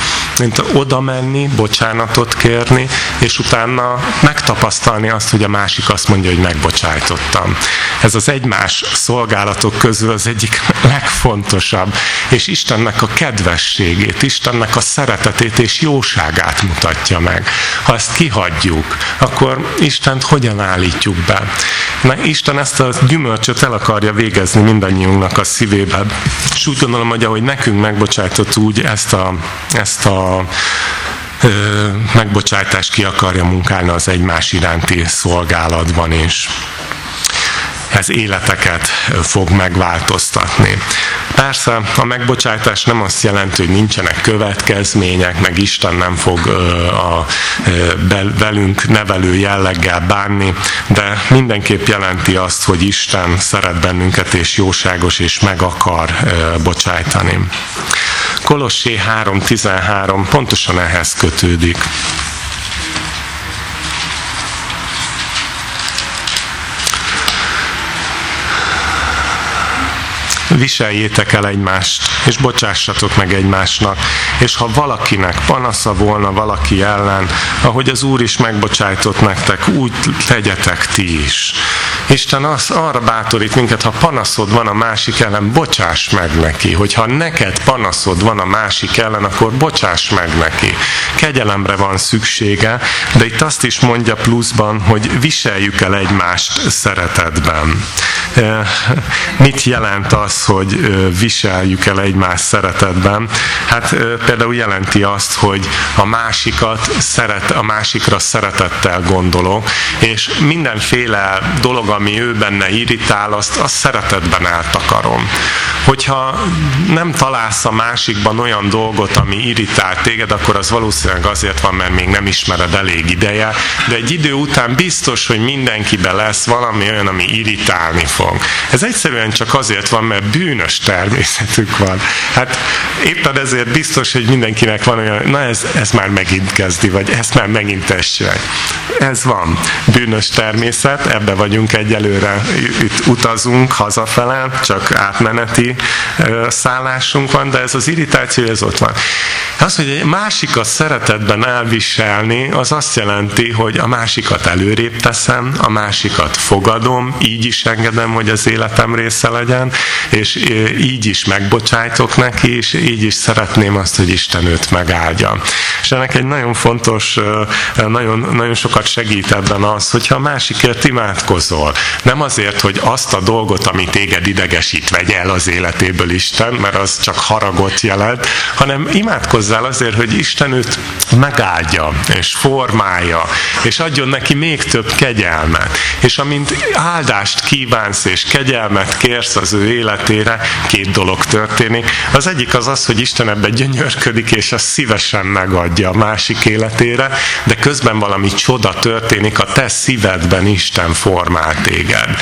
mint oda menni, bocsánatot kérni, és utána megtapasztalni azt, hogy a másik azt mondja, hogy megbocsájtottam. Ez az egymás szolgálatok közül az egyik legfontosabb, és Istennek a kedvességét, Istennek a szeretetét és jóságát mutatja meg. Ha ezt kihagyjuk, akkor Istent hogyan állítjuk be? Na, Isten ezt a gyümölcsöt el akarja végezni mindannyiunknak a szívében. És úgy gondolom, hogy ahogy nekünk megbocsájtott, úgy ezt a megbocsájtást ki akarja munkálni az egymás iránti szolgálatban is. Ez életeket fog megváltoztatni. Persze a megbocsátás nem azt jelenti, hogy nincsenek következmények, meg Isten nem fog velünk nevelő jelleggel bánni, de mindenképp jelenti azt, hogy Isten szeret bennünket, és jóságos, és meg akar bocsájtani. Kolossé 3:13 pontosan ehhez kötődik. Viseljétek el egymást, és bocsássatok meg egymásnak, és ha valakinek panasza volna valaki ellen, ahogy az Úr is megbocsájtott nektek, úgy tegyetek ti is. Isten arra bátorít minket, ha panaszod van a másik ellen, bocsáss meg neki. Hogyha neked panaszod van a másik ellen, akkor bocsáss meg neki. Kegyelemre van szüksége, de itt azt is mondja pluszban, hogy viseljük el egymást szeretetben. Mit jelent az, hogy viseljük el egymást szeretetben? Hát például jelenti azt, hogy a másikra szeretettel gondolok, és mindenféle dolog, ami ő benne irritál, azt szeretetben eltakarom. Hogyha nem találsz a másikban olyan dolgot, ami irritál téged, akkor az valószínűleg azért van, mert még nem ismered elég ideje, de egy idő után biztos, hogy mindenkiben lesz valami olyan, ami irritálni fog. Ez egyszerűen csak azért van, mert bűnös természetük van. Hát éppen ezért biztos, hogy mindenkinek van olyan, na ez már megint kezdi, vagy ezt már megint tessék. Ez van. Bűnös természet, ebbe vagyunk egyelőre, itt utazunk hazafele, csak átmeneti szállásunk van, de ez az irritáció, ez ott van. Az, hogy egy másikat szeretetben elviselni, az azt jelenti, hogy a másikat előrébb teszem, a másikat fogadom, így is engedem, hogy az életem része legyen, és így is megbocsájtok neki, és így is szeretném azt, hogy Isten őt megáldja. És ennek egy nagyon fontos, nagyon sokat segít ebben az, hogyha a másikért imádkozol. Nem azért, hogy azt a dolgot, ami téged idegesít, vegye el az életéből Isten, mert az csak haragot jelent, hanem imádkozzál azért, hogy Isten őt megáldja, és formálja, és adjon neki még több kegyelmet. És amint áldást kívánsz, és kegyelmet kérsz az ő életére, két dolog történik. Az egyik az, hogy Isten ebbe gyönyörködik, és azt szívesen megadja a másik életére, de közben valami csoda történik, a te szívedben Isten formál téged.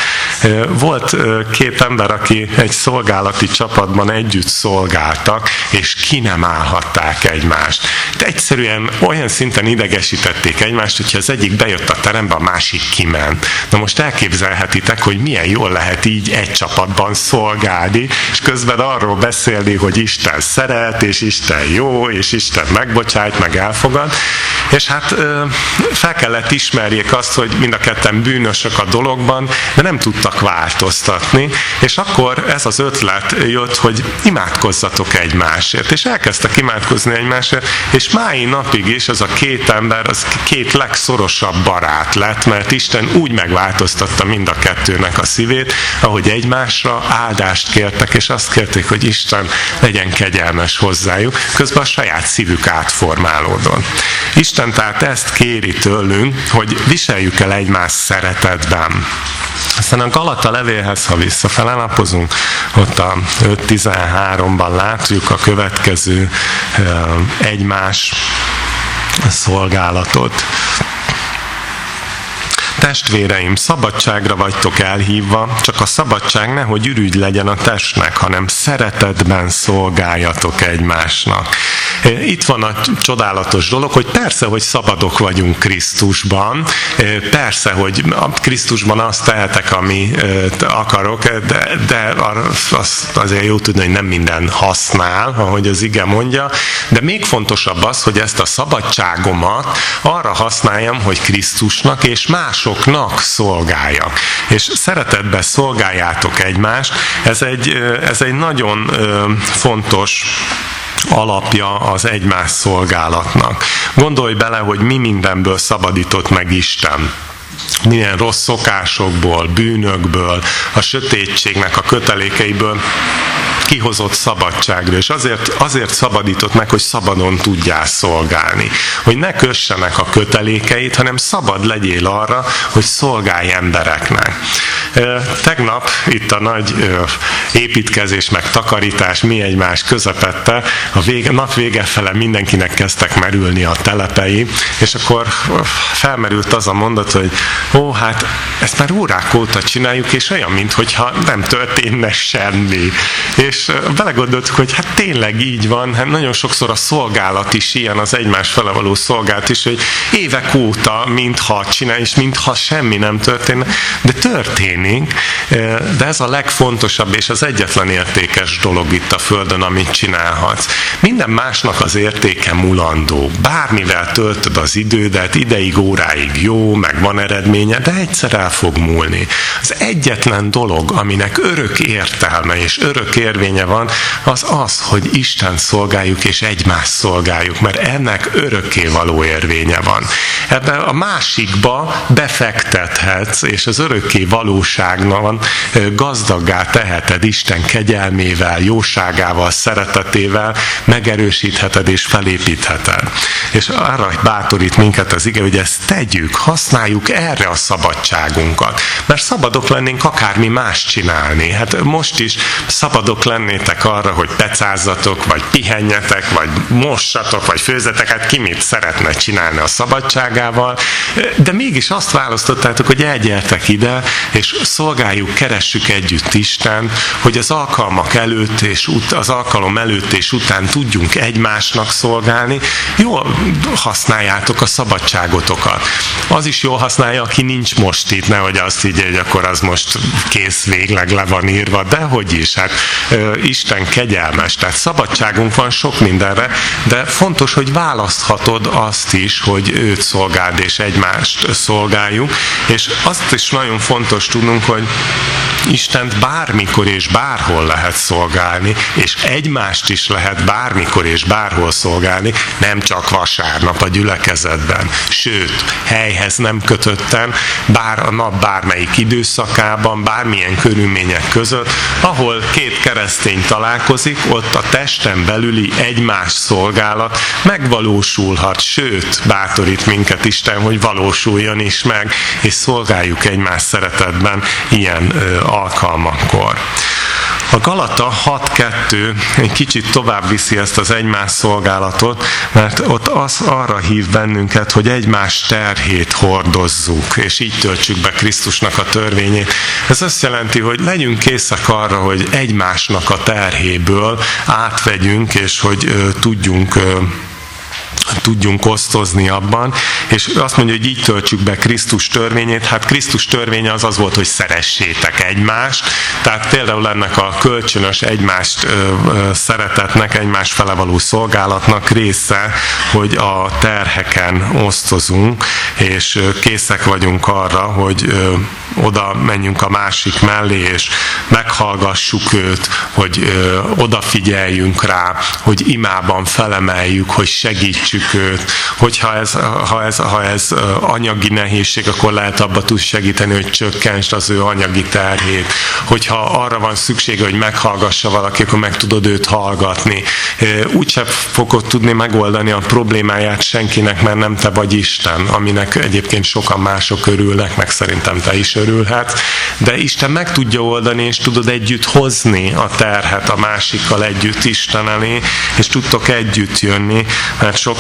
Volt két ember, aki egy szolgálati csapatban együtt szolgáltak, és ki nem állhatták egymást. De egyszerűen olyan szinten idegesítették egymást, hogyha az egyik bejött a terembe, a másik kiment. Na most elképzelhetitek, hogy milyen jól lehet így egy csapatban szolgálni, és közben arról beszélni, hogy Isten szeret, és Isten jó, és Isten megbocsájt, meg elfogad. És hát fel kellett ismerjék azt, hogy mind a ketten bűnösök a dologban, de nem tudtak változtatni, és akkor ez az ötlet jött, hogy imádkozzatok egymásért, és elkezdtek imádkozni egymásért, és mái napig is az a két ember, az két legszorosabb barát lett, mert Isten úgy megváltoztatta mind a kettőnek a szívét, ahogy egymásra áldást kértek, és azt kérték, hogy Isten legyen kegyelmes hozzájuk, közben a saját szívük átformálódott. Isten tehát ezt kéri tőlünk, hogy viseljük el egymást szeretetben. Aztán a Galata levélhez, ha visszafele lapozunk, ott a 5.13-ban látjuk a következő egymás szolgálatot. Testvéreim, szabadságra vagytok elhívva, csak a szabadság nehogy ürügy legyen a testnek, hanem szeretetben szolgáljatok egymásnak. Itt van a csodálatos dolog, hogy persze, hogy szabadok vagyunk Krisztusban, persze, hogy Krisztusban azt tehetek, ami akarok, de azért jó tudni, hogy nem minden használ, ahogy az ige mondja, de még fontosabb az, hogy ezt a szabadságomat arra használjam, hogy Krisztusnak és másoknak szolgáljak. És szeretetben szolgáljátok egymást, ez egy nagyon fontos alapja az egymás szolgálatnak. Gondolj bele, hogy mi mindenből szabadított meg Isten. Milyen rossz szokásokból, bűnökből, a sötétségnek a kötelékeiből kihozott szabadságra, és azért szabadított meg, hogy szabadon tudjál szolgálni. Hogy ne kössenek a kötelékeit, hanem szabad legyél arra, hogy szolgálj embereknek. Tegnap itt a nagy építkezés meg takarítás mi egymás közepette, a nap vége fele mindenkinek kezdtek merülni a telepei, és akkor felmerült az a mondat, hogy hát ezt már órák óta csináljuk, és olyan, mintha nem történne semmi. És belegondoltuk, hogy hát tényleg így van, hát nagyon sokszor a szolgálat is ilyen, az egymás fele való szolgálat is, hogy évek óta mintha csinálj, és mintha semmi nem történne, de történik, de ez a legfontosabb és az egyetlen értékes dolog itt a Földön, amit csinálhatsz. Minden másnak az értéke mulandó. Bármivel töltöd az idődet, ideig, óráig jó, meg van eredménye, de egyszer el fog múlni. Az egyetlen dolog, aminek örök értelme és örök érvénye van, az, hogy Isten szolgáljuk és egymást szolgáljuk, mert ennek örökké való érvénye van. Ebben a másikba befektethetsz, és az örökké valóságban gazdaggá teheted Isten kegyelmével, jóságával, szeretetével, megerősítheted és felépítheted. És arra bátorít minket az ige, hogy ezt tegyük, használjuk erre a szabadságunkat. Mert szabadok lennénk akármi más csinálni. Hát most is szabadok lennétek arra, hogy pecázzatok, vagy pihenjetek, vagy mossatok, vagy főzzetek, hát ki mit szeretne csinálni a szabadságával. De mégis azt választottátok, hogy elgyertek ide, és szolgáljuk, keressük együtt Isten, hogy az alkalmak előtt és az alkalom előtt és után tudjunk egymásnak szolgálni. Jól használjátok a szabadságotokat. Az is jól használja, aki nincs most itt, nehogy azt így, hogy akkor az most kész, végleg le van írva, de hogy is, hát Isten kegyelmes, tehát szabadságunk van sok mindenre, de fontos, hogy választhatod azt is, hogy őt szolgáld és egymást szolgáljuk, és azt is nagyon fontos tudnunk, hogy Istent bármikor és bárhol lehet szolgálni, és egymást is lehet bármikor és bárhol szolgálni, nem csak vasárnap a gyülekezetben. Sőt, helyhez nem kötötten, bár a nap bármelyik időszakában, bármilyen körülmények között, ahol két keresztény találkozik, ott a testen belüli egymás szolgálat megvalósulhat, sőt, bátorít minket Isten, hogy valósuljon is meg, és szolgáljuk egymás szeretetben ilyen alkalmakkor. A Galata 6.2 egy kicsit tovább viszi ezt az egymás szolgálatot, mert ott az arra hív bennünket, hogy egymás terhét hordozzuk, és így töltsük be Krisztusnak a törvényét. Ez azt jelenti, hogy legyünk készek arra, hogy egymásnak a terhéből átvegyünk, és hogy tudjunk osztozni abban, és azt mondja, hogy így töltsük be Krisztus törvényét. Hát Krisztus törvénye az volt, hogy szeressétek egymást, tehát például ennek a kölcsönös egymást szeretetnek, egymás fele való szolgálatnak része, hogy a terheken osztozunk, és készek vagyunk arra, hogy oda menjünk a másik mellé, és meghallgassuk őt, hogy odafigyeljünk rá, hogy imában felemeljük, hogy segítsük őt, hogyha ha ez anyagi nehézség, akkor lehet abba tud segíteni, hogy csökkentsd az ő anyagi terhét. Hogyha arra van szüksége, hogy meghallgassa valaki, akkor meg tudod őt hallgatni. Úgyse fogod tudni megoldani a problémáját senkinek, mert nem te vagy Isten, aminek egyébként sokan mások örülnek, meg szerintem te is örülhetsz, de Isten meg tudja oldani, és tudod együtt hozni a terhet a másikkal együtt Isten elé, és tudtok együtt jönni, mert sokszor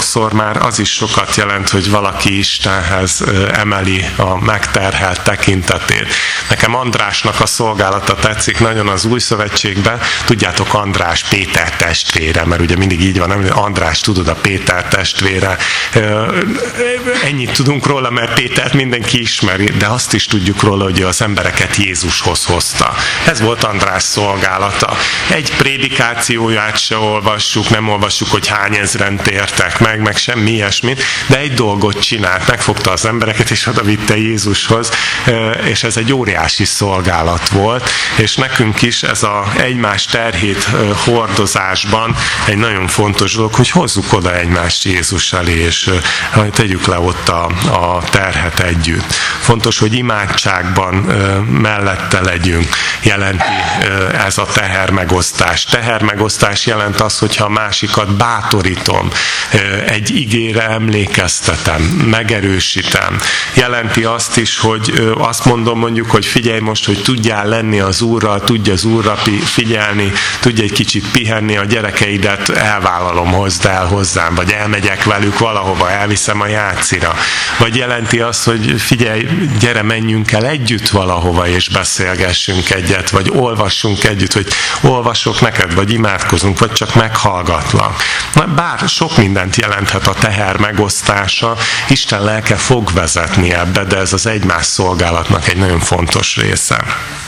sokszor már az is sokat jelent, hogy valaki Istenhez emeli a megterhelt tekintetét. Nekem Andrásnak a szolgálata tetszik nagyon az Új Szövetségben. Tudjátok, András Péter testvére, mert ugye mindig így van, nem? András, tudod, a Péter testvére. Ennyit tudunk róla, mert Pétert mindenki ismeri, de azt is tudjuk róla, hogy az embereket Jézushoz hozta. Ez volt András szolgálata. Egy prédikációját se olvassuk, nem olvassuk, hogy hány ezren tértek meg semmi ilyesmit, de egy dolgot csinált, megfogta az embereket és oda vitte Jézushoz, és ez egy óriási szolgálat volt, és nekünk is ez az egymás terhét hordozásban egy nagyon fontos dolog, hogy hozzuk oda egymást Jézus elé, és tegyük le ott a terhet együtt. Fontos, hogy imádságban mellette legyünk, jelenti ez a tehermegosztás. Tehermegosztás jelent az, hogyha a másikat bátorítom, egy igére emlékeztetem, megerősítem. Jelenti azt is, hogy azt mondom mondjuk, hogy figyelj most, hogy tudjál lenni az Úrral, tudj az Úrra figyelni, tudj egy kicsit pihenni, a gyerekeidet elvállalom, hozd el hozzám, vagy elmegyek velük valahova, elviszem a játszira. Vagy jelenti azt, hogy figyelj, gyere, menjünk el együtt valahova, és beszélgessünk egyet, vagy olvassunk együtt, hogy olvasok neked, vagy imádkozunk, vagy csak meghallgatlak. Bár sok mindent jelenthet a teher megosztása, Isten lelke fog vezetni ebbe, de ez az egymás szolgálatnak egy nagyon fontos része.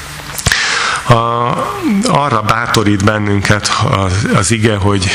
Arra bátorít bennünket az ige, hogy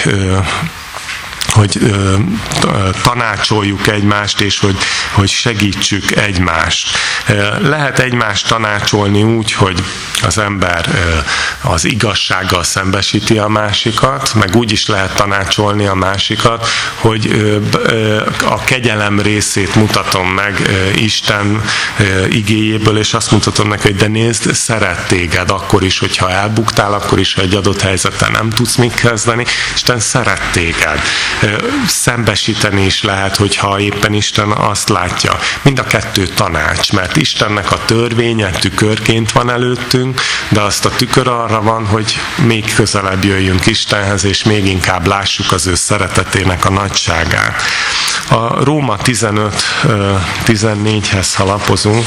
tanácsoljuk egymást, és hogy segítsük egymást. Lehet egymást tanácsolni úgy, hogy az ember az igazsággal szembesíti a másikat, meg úgy is lehet tanácsolni a másikat, hogy a kegyelem részét mutatom meg Isten igéjéből, és azt mutatom neki, hogy de nézd, szeret téged akkor is, hogyha elbuktál, akkor is, ha egy adott helyzetben nem tudsz mit kezdeni, Isten szeret téged. Szembesíteni is lehet, hogyha éppen Isten azt látja. Mind a kettő tanács, mert Istennek a törvénye tükörként van előttünk, de azt a tükör arra van, hogy még közelebb jöjjünk Istenhez, és még inkább lássuk az ő szeretetének a nagyságát. A Róma 15-14-hez halapozunk.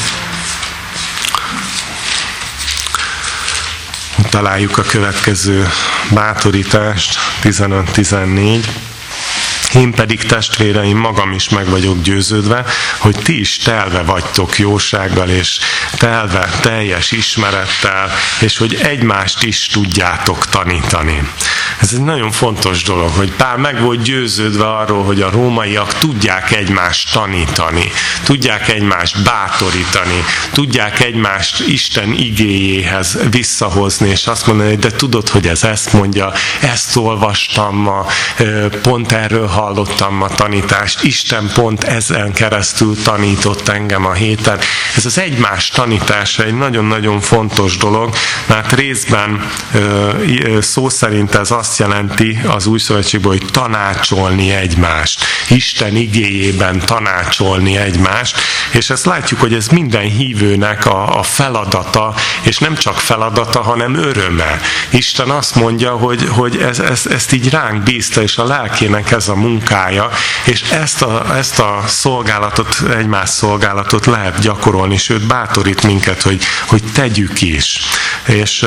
Találjuk a következő bátorítást, 15-14. Én pedig, testvéreim, magam is meg vagyok győződve, hogy ti is telve vagytok jósággal, és telve teljes ismerettel, és hogy egymást is tudjátok tanítani. Ez egy nagyon fontos dolog, hogy Pál meg volt győződve arról, hogy a rómaiak tudják egymást tanítani, tudják egymást bátorítani, tudják egymást Isten igéjéhez visszahozni, és azt mondani, hogy de tudod, hogy ez ezt mondja, ezt olvastam ma, pont erről hallottam ma tanítást, Isten pont ezen keresztül tanított engem a héten. Ez az egymás tanítása egy nagyon-nagyon fontos dolog, mert részben szó szerint ez azt jelenti az Új Szövetségben, hogy tanácsolni egymást. Isten igéjében tanácsolni egymást, és ezt látjuk, hogy ez minden hívőnek a feladata, és nem csak feladata, hanem öröme. Isten azt mondja, hogy ezt így ránk bízta, és a lelkének ez a munkája, és ezt a szolgálatot, egymás szolgálatot lehet gyakorolni, sőt bátorít minket, hogy tegyük is. És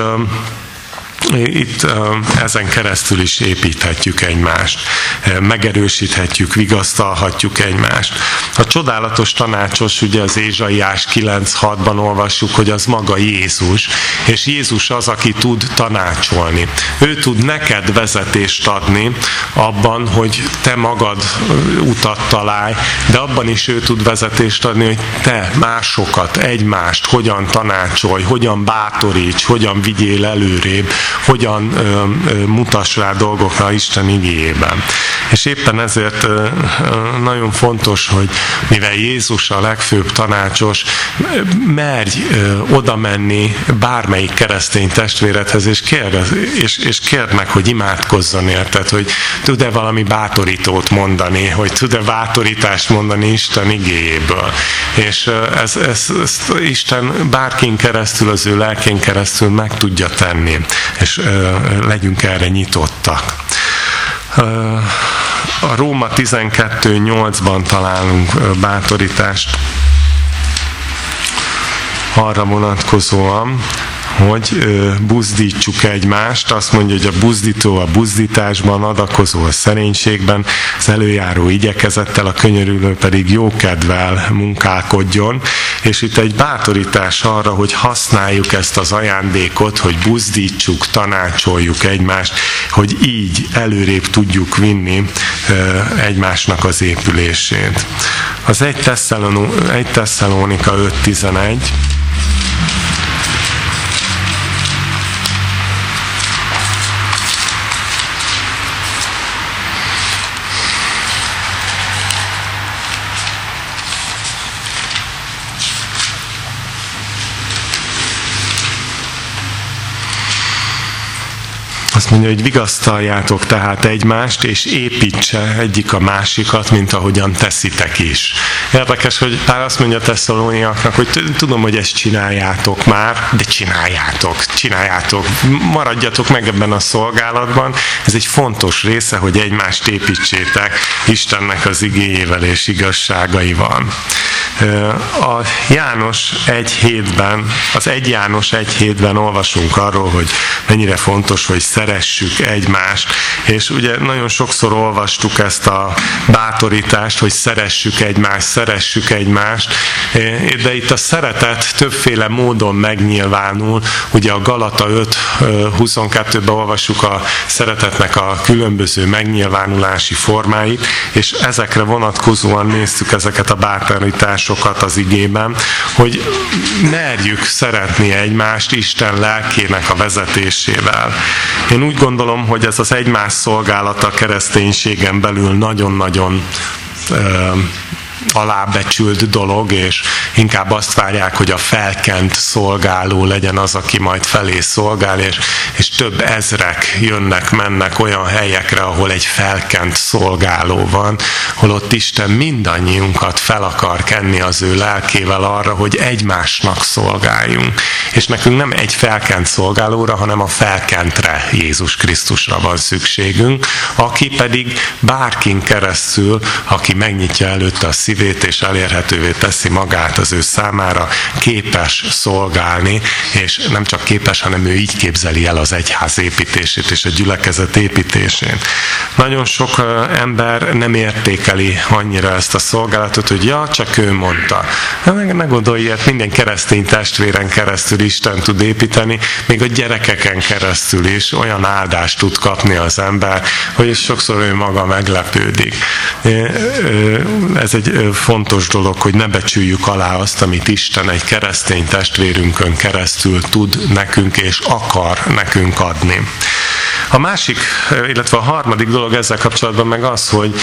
itt ezen keresztül is építhetjük egymást, megerősíthetjük, vigasztalhatjuk egymást. A csodálatos tanácsos, ugye az Ézsaiás 9:6-ban olvassuk, hogy az maga Jézus, és Jézus az, aki tud tanácsolni. Ő tud neked vezetést adni abban, hogy te magad utat találj, de abban is ő tud vezetést adni, hogy te másokat, egymást hogyan tanácsolj, hogyan bátoríts, hogyan vigyél előrébb, hogyan mutass rá dolgokra Isten igéjében. És éppen ezért nagyon fontos, hogy mivel Jézus a legfőbb tanácsos, merj oda menni bármelyik keresztény testvéredhez, és kérd meg, hogy imádkozzon érted, hogy tud-e valami bátorítót mondani, hogy tud-e bátorítást mondani Isten igéjéből. És ezt Isten bárkin keresztül, az ő lelkén keresztül meg tudja tenni. És legyünk erre nyitottak. A Róma 12:8-ban találunk bátorítást arra vonatkozóan, hogy buzdítsuk egymást. Azt mondja, hogy a buzdító a buzdításban, adakozó a szerénységben, az előjáró igyekezettel, a könyörülő pedig jókedvel munkálkodjon. És itt egy bátorítás arra, hogy használjuk ezt az ajándékot, hogy buzdítsuk, tanácsoljuk egymást, hogy így előrébb tudjuk vinni egymásnak az épülését. Az 1 Tesszalonika 5:11. Azt mondja, hogy vigasztaljátok tehát egymást, és építse egyik a másikat, mint ahogyan teszitek is. Érdekes, hogy Pál azt mondja a tesszalóniaknak, hogy tudom, hogy ezt csináljátok már, de csináljátok, maradjatok meg ebben a szolgálatban. Ez egy fontos része, hogy egymást építsétek Istennek az igéjével és igazságaival. A János 1:7-ben, az 1 János 1:7-ben olvasunk arról, hogy mennyire fontos, hogy szeressük egymást, és ugye nagyon sokszor olvastuk ezt a bátorítást, hogy szeressük egymást, de itt a szeretet többféle módon megnyilvánul. Ugye a Galata 5:22-ben olvassuk a szeretetnek a különböző megnyilvánulási formáit, és ezekre vonatkozóan néztük ezeket a bátorításokat az igében, hogy merjük szeretni egymást Isten lelkének a vezetésével. Én úgy gondolom, hogy ez az egymás szolgálata kereszténységen belül nagyon-nagyon alábecsült dolog, és inkább azt várják, hogy a felkent szolgáló legyen az, aki majd felé szolgál, és több ezrek jönnek-mennek olyan helyekre, ahol egy felkent szolgáló van, holott Isten mindannyiunkat fel akar kenni az ő lelkével arra, hogy egymásnak szolgáljunk. És nekünk nem egy felkent szolgálóra, hanem a felkentre, Jézus Krisztusra van szükségünk, aki pedig bárkin keresztül, aki megnyitja előtte a szívét és elérhetővé teszi magát az ő számára, képes szolgálni, és nem csak képes, hanem ő így képzeli el az egyház építését és a gyülekezet építését. Nagyon sok ember nem értékeli annyira ezt a szolgálatot, hogy ja, csak ő mondta. Ne gondolj ilyet, minden keresztény testvéren keresztül Isten tud építeni, még a gyerekeken keresztül is olyan áldást tud kapni az ember, hogy sokszor ő maga meglepődik. Ez egy fontos dolog, hogy ne becsüljük alá azt, amit Isten egy keresztény testvérünkön keresztül tud nekünk és akar nekünk adni. A másik, illetve a harmadik dolog ezzel kapcsolatban meg az, hogy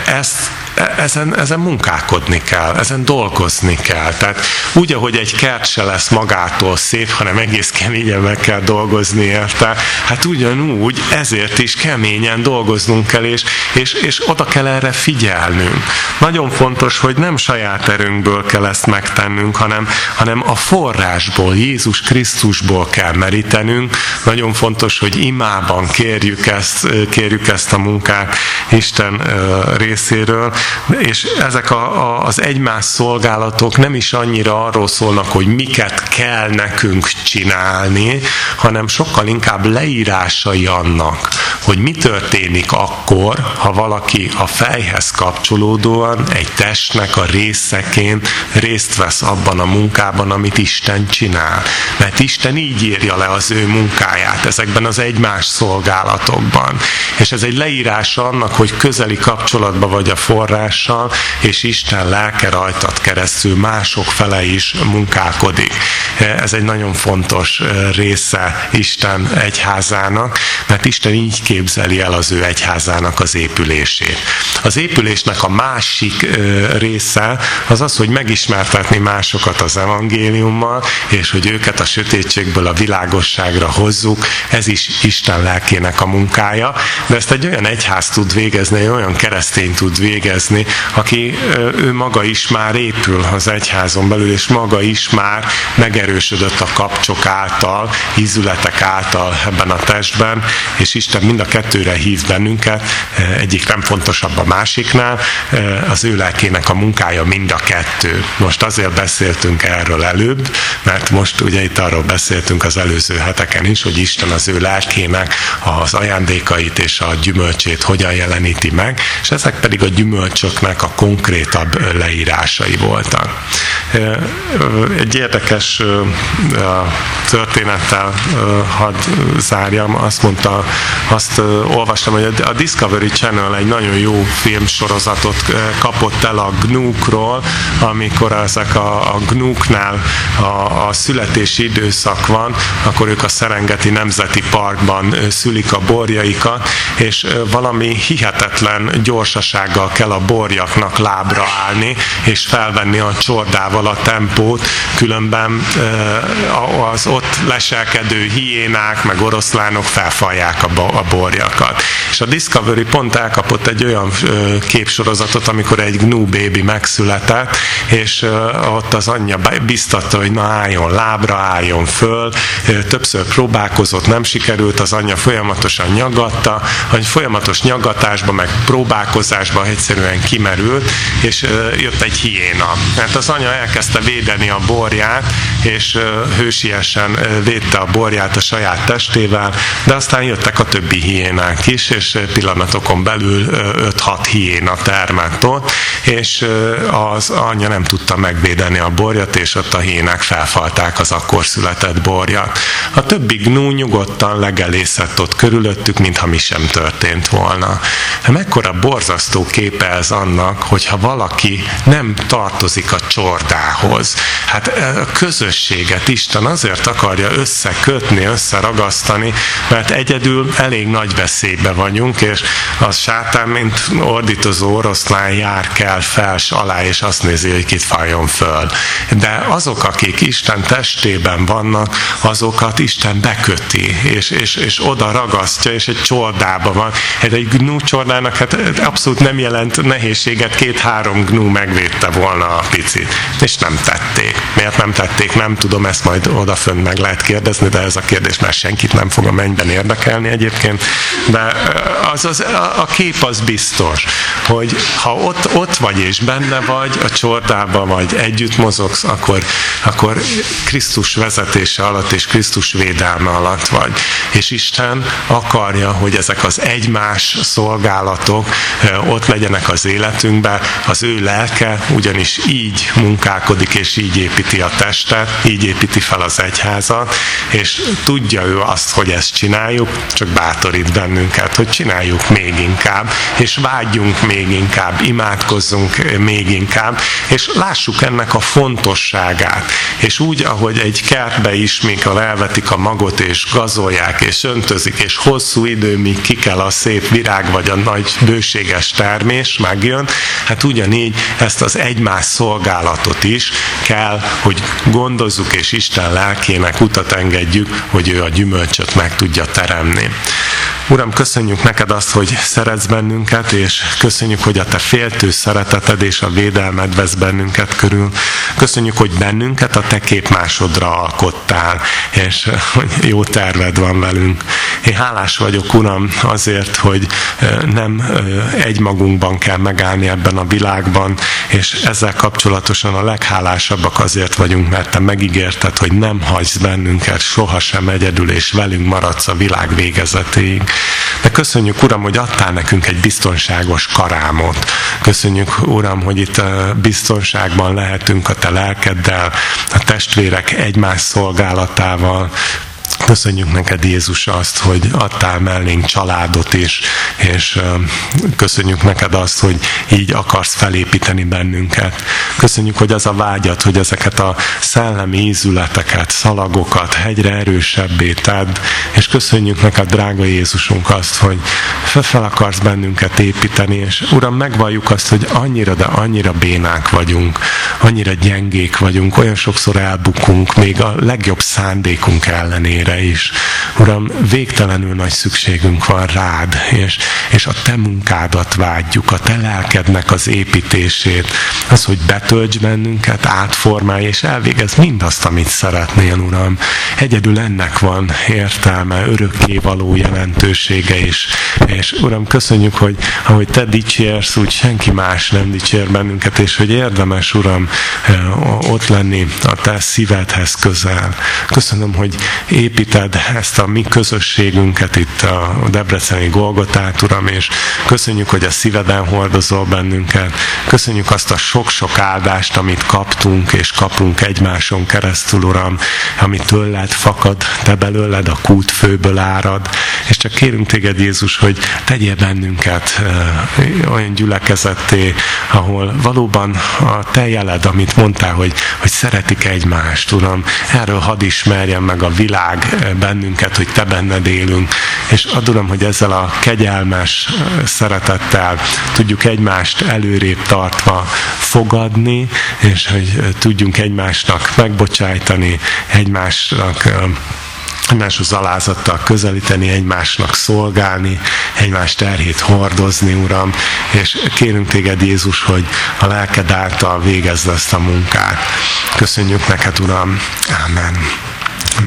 ezen munkálkodni kell, ezen dolgozni kell. Tehát úgy, ahogy egy kert se lesz magától szép, hanem egész keményen meg kell dolgozni érte, hát ugyanúgy ezért is keményen dolgoznunk kell, és oda kell erre figyelnünk. Nagyon fontos, hogy nem saját erőnkből kell ezt megtennünk, hanem a forrásból, Jézus Krisztusból kell merítenünk. Nagyon fontos, hogy imában kérjük ezt a munkát Isten részéről, és ezek az egymás szolgálatok nem is annyira arról szólnak, hogy miket kell nekünk csinálni, hanem sokkal inkább leírásai annak, hogy mi történik akkor, ha valaki a fejhez kapcsolódóan egy testnek a részeként részt vesz abban a munkában, amit Isten csinál. Mert Isten így írja le az ő munkáját ezekben az egymás szolgálatokban. És ez egy leírása annak, hogy közeli kapcsolatban vagy a forrással, és Isten lelke rajtad keresztül mások fele is munkálkodik. Ez egy nagyon fontos része Isten egyházának, mert Isten így képzeli el az ő egyházának az épülését. Az épülésnek a másik része az az, hogy megismertetni másokat az evangéliummal, és hogy őket a sötétségből a világosságra hozzuk. Ez is Isten lelkének a munkája, de ezt egy olyan egyház tud végezni, egy olyan keresztény tud végezni, aki ő maga is már épül az egyházon belül, és maga is már megerősödött a kapcsok által, ízületek által ebben a testben, és Isten mind a kettőre hív bennünket, egyik nem fontosabb a másiknál, az ő lelkének a munkája mind a kettő. Most azért beszéltünk erről előbb, mert most ugye itt arról beszéltünk az előző heteken is, hogy Isten az ő lelkének az ajándékait és a gyümölcsét hogyan jeleníti meg, és ezek pedig a gyümölcsöknek a konkrétabb leírásai voltak. Egy érdekes történettel hadd zárjam, azt olvastam, hogy a Discovery Channel egy nagyon jó filmsorozatot kapott el a gnúkról, amikor ezek a gnúknál a születési időszak van, akkor ők a Serengeti Nemzeti Parkban szülik a borjaikat, és valami hihetetlen gyorsasággal kell a borjaknak lábra állni, és felvenni a csordával a tempót, különben az ott leselkedő hiénák, meg oroszlánok felfalják a borjakat. És a Discovery pont elkapott egy olyan képsorozatot, amikor egy gnú bébi megszületett, és ott az anyja biztatta, hogy na álljon lábra, álljon föl, többször próbálkozott, nem sikerült, az anyja folyamatosan nyagatta, a folyamatos nyaggatásba, meg próbálkozásba egyszerűen kimerült, és jött egy hiéna. Mert az anya elkezdte védeni a borját, és hősiesen védte a borját a saját testével, de aztán jöttek a többi hiénák is, és pillanatokon belül 5-6 hiéna termett ott, és az anya nem tudta megvédeni a borjat, és ott a hiénák felfalták az akkor született borjat. A többi gnú nyugodtan legelészett ott körülöttük, mintha mi sem történt volna. Mekkora borzasztó képe ez annak, hogyha valaki nem tartozik a csordához. Hát a közösséget Isten azért akarja összekötni, összeragasztani, mert egyedül elég nagy veszélybe vagyunk, és az sátán, mint ordítozó oroszlán jár kell fels alá, és azt nézi, hogy kit fájjon föl. De azok, akik Isten testében vannak, azokat Isten beköti, és oda ragasztja, és egy csordába van. Egy gnú csordának hát abszolút nem jelent nehézséget, 2-3 gnú megvédte volna a picit. És nem tették. Miért nem tették? Nem tudom, ezt majd odafönn meg lehet kérdezni, de ez a kérdés már senkit nem fog a mennyben érdekelni egyébként. De a kép az biztos, hogy ha ott vagy és benne vagy, a csordában vagy, együtt mozogsz, akkor Krisztus vezetése alatt és Krisztus védelme alatt vagy. És Isten akarja, hogy ezek az egymás szolgálatok ott legyenek az életünkben, az ő lelke ugyanis így munkálkodik és így építi a testet, így építi fel az egyházat, és tudja ő azt, hogy ezt csináljuk, csak bátorít bennünket, hogy csináljuk még inkább, és vágyjunk még inkább, imádkozzunk még inkább, és lássuk ennek a fontosságát. És úgy, ahogy egy kertbe is, mikor elvetik a magot, és gazolják, és öntözik, és hosszú idő, míg kikel a szép virág, vagy a nagy bőséges termés megjön, hát ugyanígy ezt az egymás szolgálatot is kell, hogy gondozzuk, és Isten lelkének utat engedjük, hogy ő a gyümölcsöt meg tudja teremni. Uram, köszönjük neked azt, hogy szeretsz bennünket, és köszönjük, hogy a te féltő szereteted és a védelmed vesz bennünket körül. Köszönjük, hogy bennünket a te képmásodra alkottál, és hogy jó terved van velünk. Én hálás vagyok, Uram, azért, hogy nem egymagunkban kell megállni ebben a világban, és ezzel kapcsolatosan a leghálásabbak azért vagyunk, mert te megígérted, hogy nem hagysz bennünket sohasem egyedül, és velünk maradsz a világ végezetéig. De köszönjük, Uram, hogy adtál nekünk egy biztonságos karámot. Köszönjük, Uram, hogy itt biztonságban lehetünk a te lelkeddel, a testvérek egymás szolgálatával. Köszönjük neked, Jézus, azt, hogy adtál mellénk családot is, és köszönjük neked azt, hogy így akarsz felépíteni bennünket. Köszönjük, hogy az a vágyad, hogy ezeket a szellemi ízületeket, szalagokat egyre erősebbé tedd, és köszönjük neked, drága Jézusunk, azt, hogy fel akarsz bennünket építeni, és Uram, megvalljuk azt, hogy annyira, de annyira bénák vagyunk. annyira gyengék vagyunk, olyan sokszor elbukunk, még a legjobb szándékunk ellenére is. Uram, végtelenül nagy szükségünk van rád, és a te munkádat vágyjuk, a te lelkednek az építését, az, hogy betölts bennünket, átformálj, és elvégezz mindazt, amit szeretnél, Uram. Egyedül ennek van értelme, örökkévaló jelentősége is. És Uram, köszönjük, hogy ahogy te dicsérsz, úgy senki más nem dicsér bennünket, és hogy érdemes, Uram, ott lenni a te szívedhez közel. Köszönöm, hogy építed ezt a mi közösségünket itt a debreceni Golgotát, Uram, és köszönjük, hogy a szíveden hordozol bennünket. Köszönjük azt a sok-sok áldást, amit kaptunk és kapunk egymáson keresztül, Uram, ami tőled fakad, te belőled a kútfőből árad, és csak kérünk téged, Jézus, hogy tegyél bennünket olyan gyülekezetté, ahol valóban a te jeled, amit mondtál, hogy szeretik egymást, Uram, erről hadd ismerjen meg a világ bennünket, hogy te benned élünk, és add, Uram, hogy ezzel a kegyelmes szeretettel tudjuk egymást előrébb tartva fogadni, és hogy tudjunk egymásnak megbocsájtani, egymáshoz alázattal közelíteni, egymásnak szolgálni, egymás terhét hordozni, Uram, és kérünk téged, Jézus, hogy a lelked által végezd ezt a munkát. Köszönjük neked, Uram. Amen.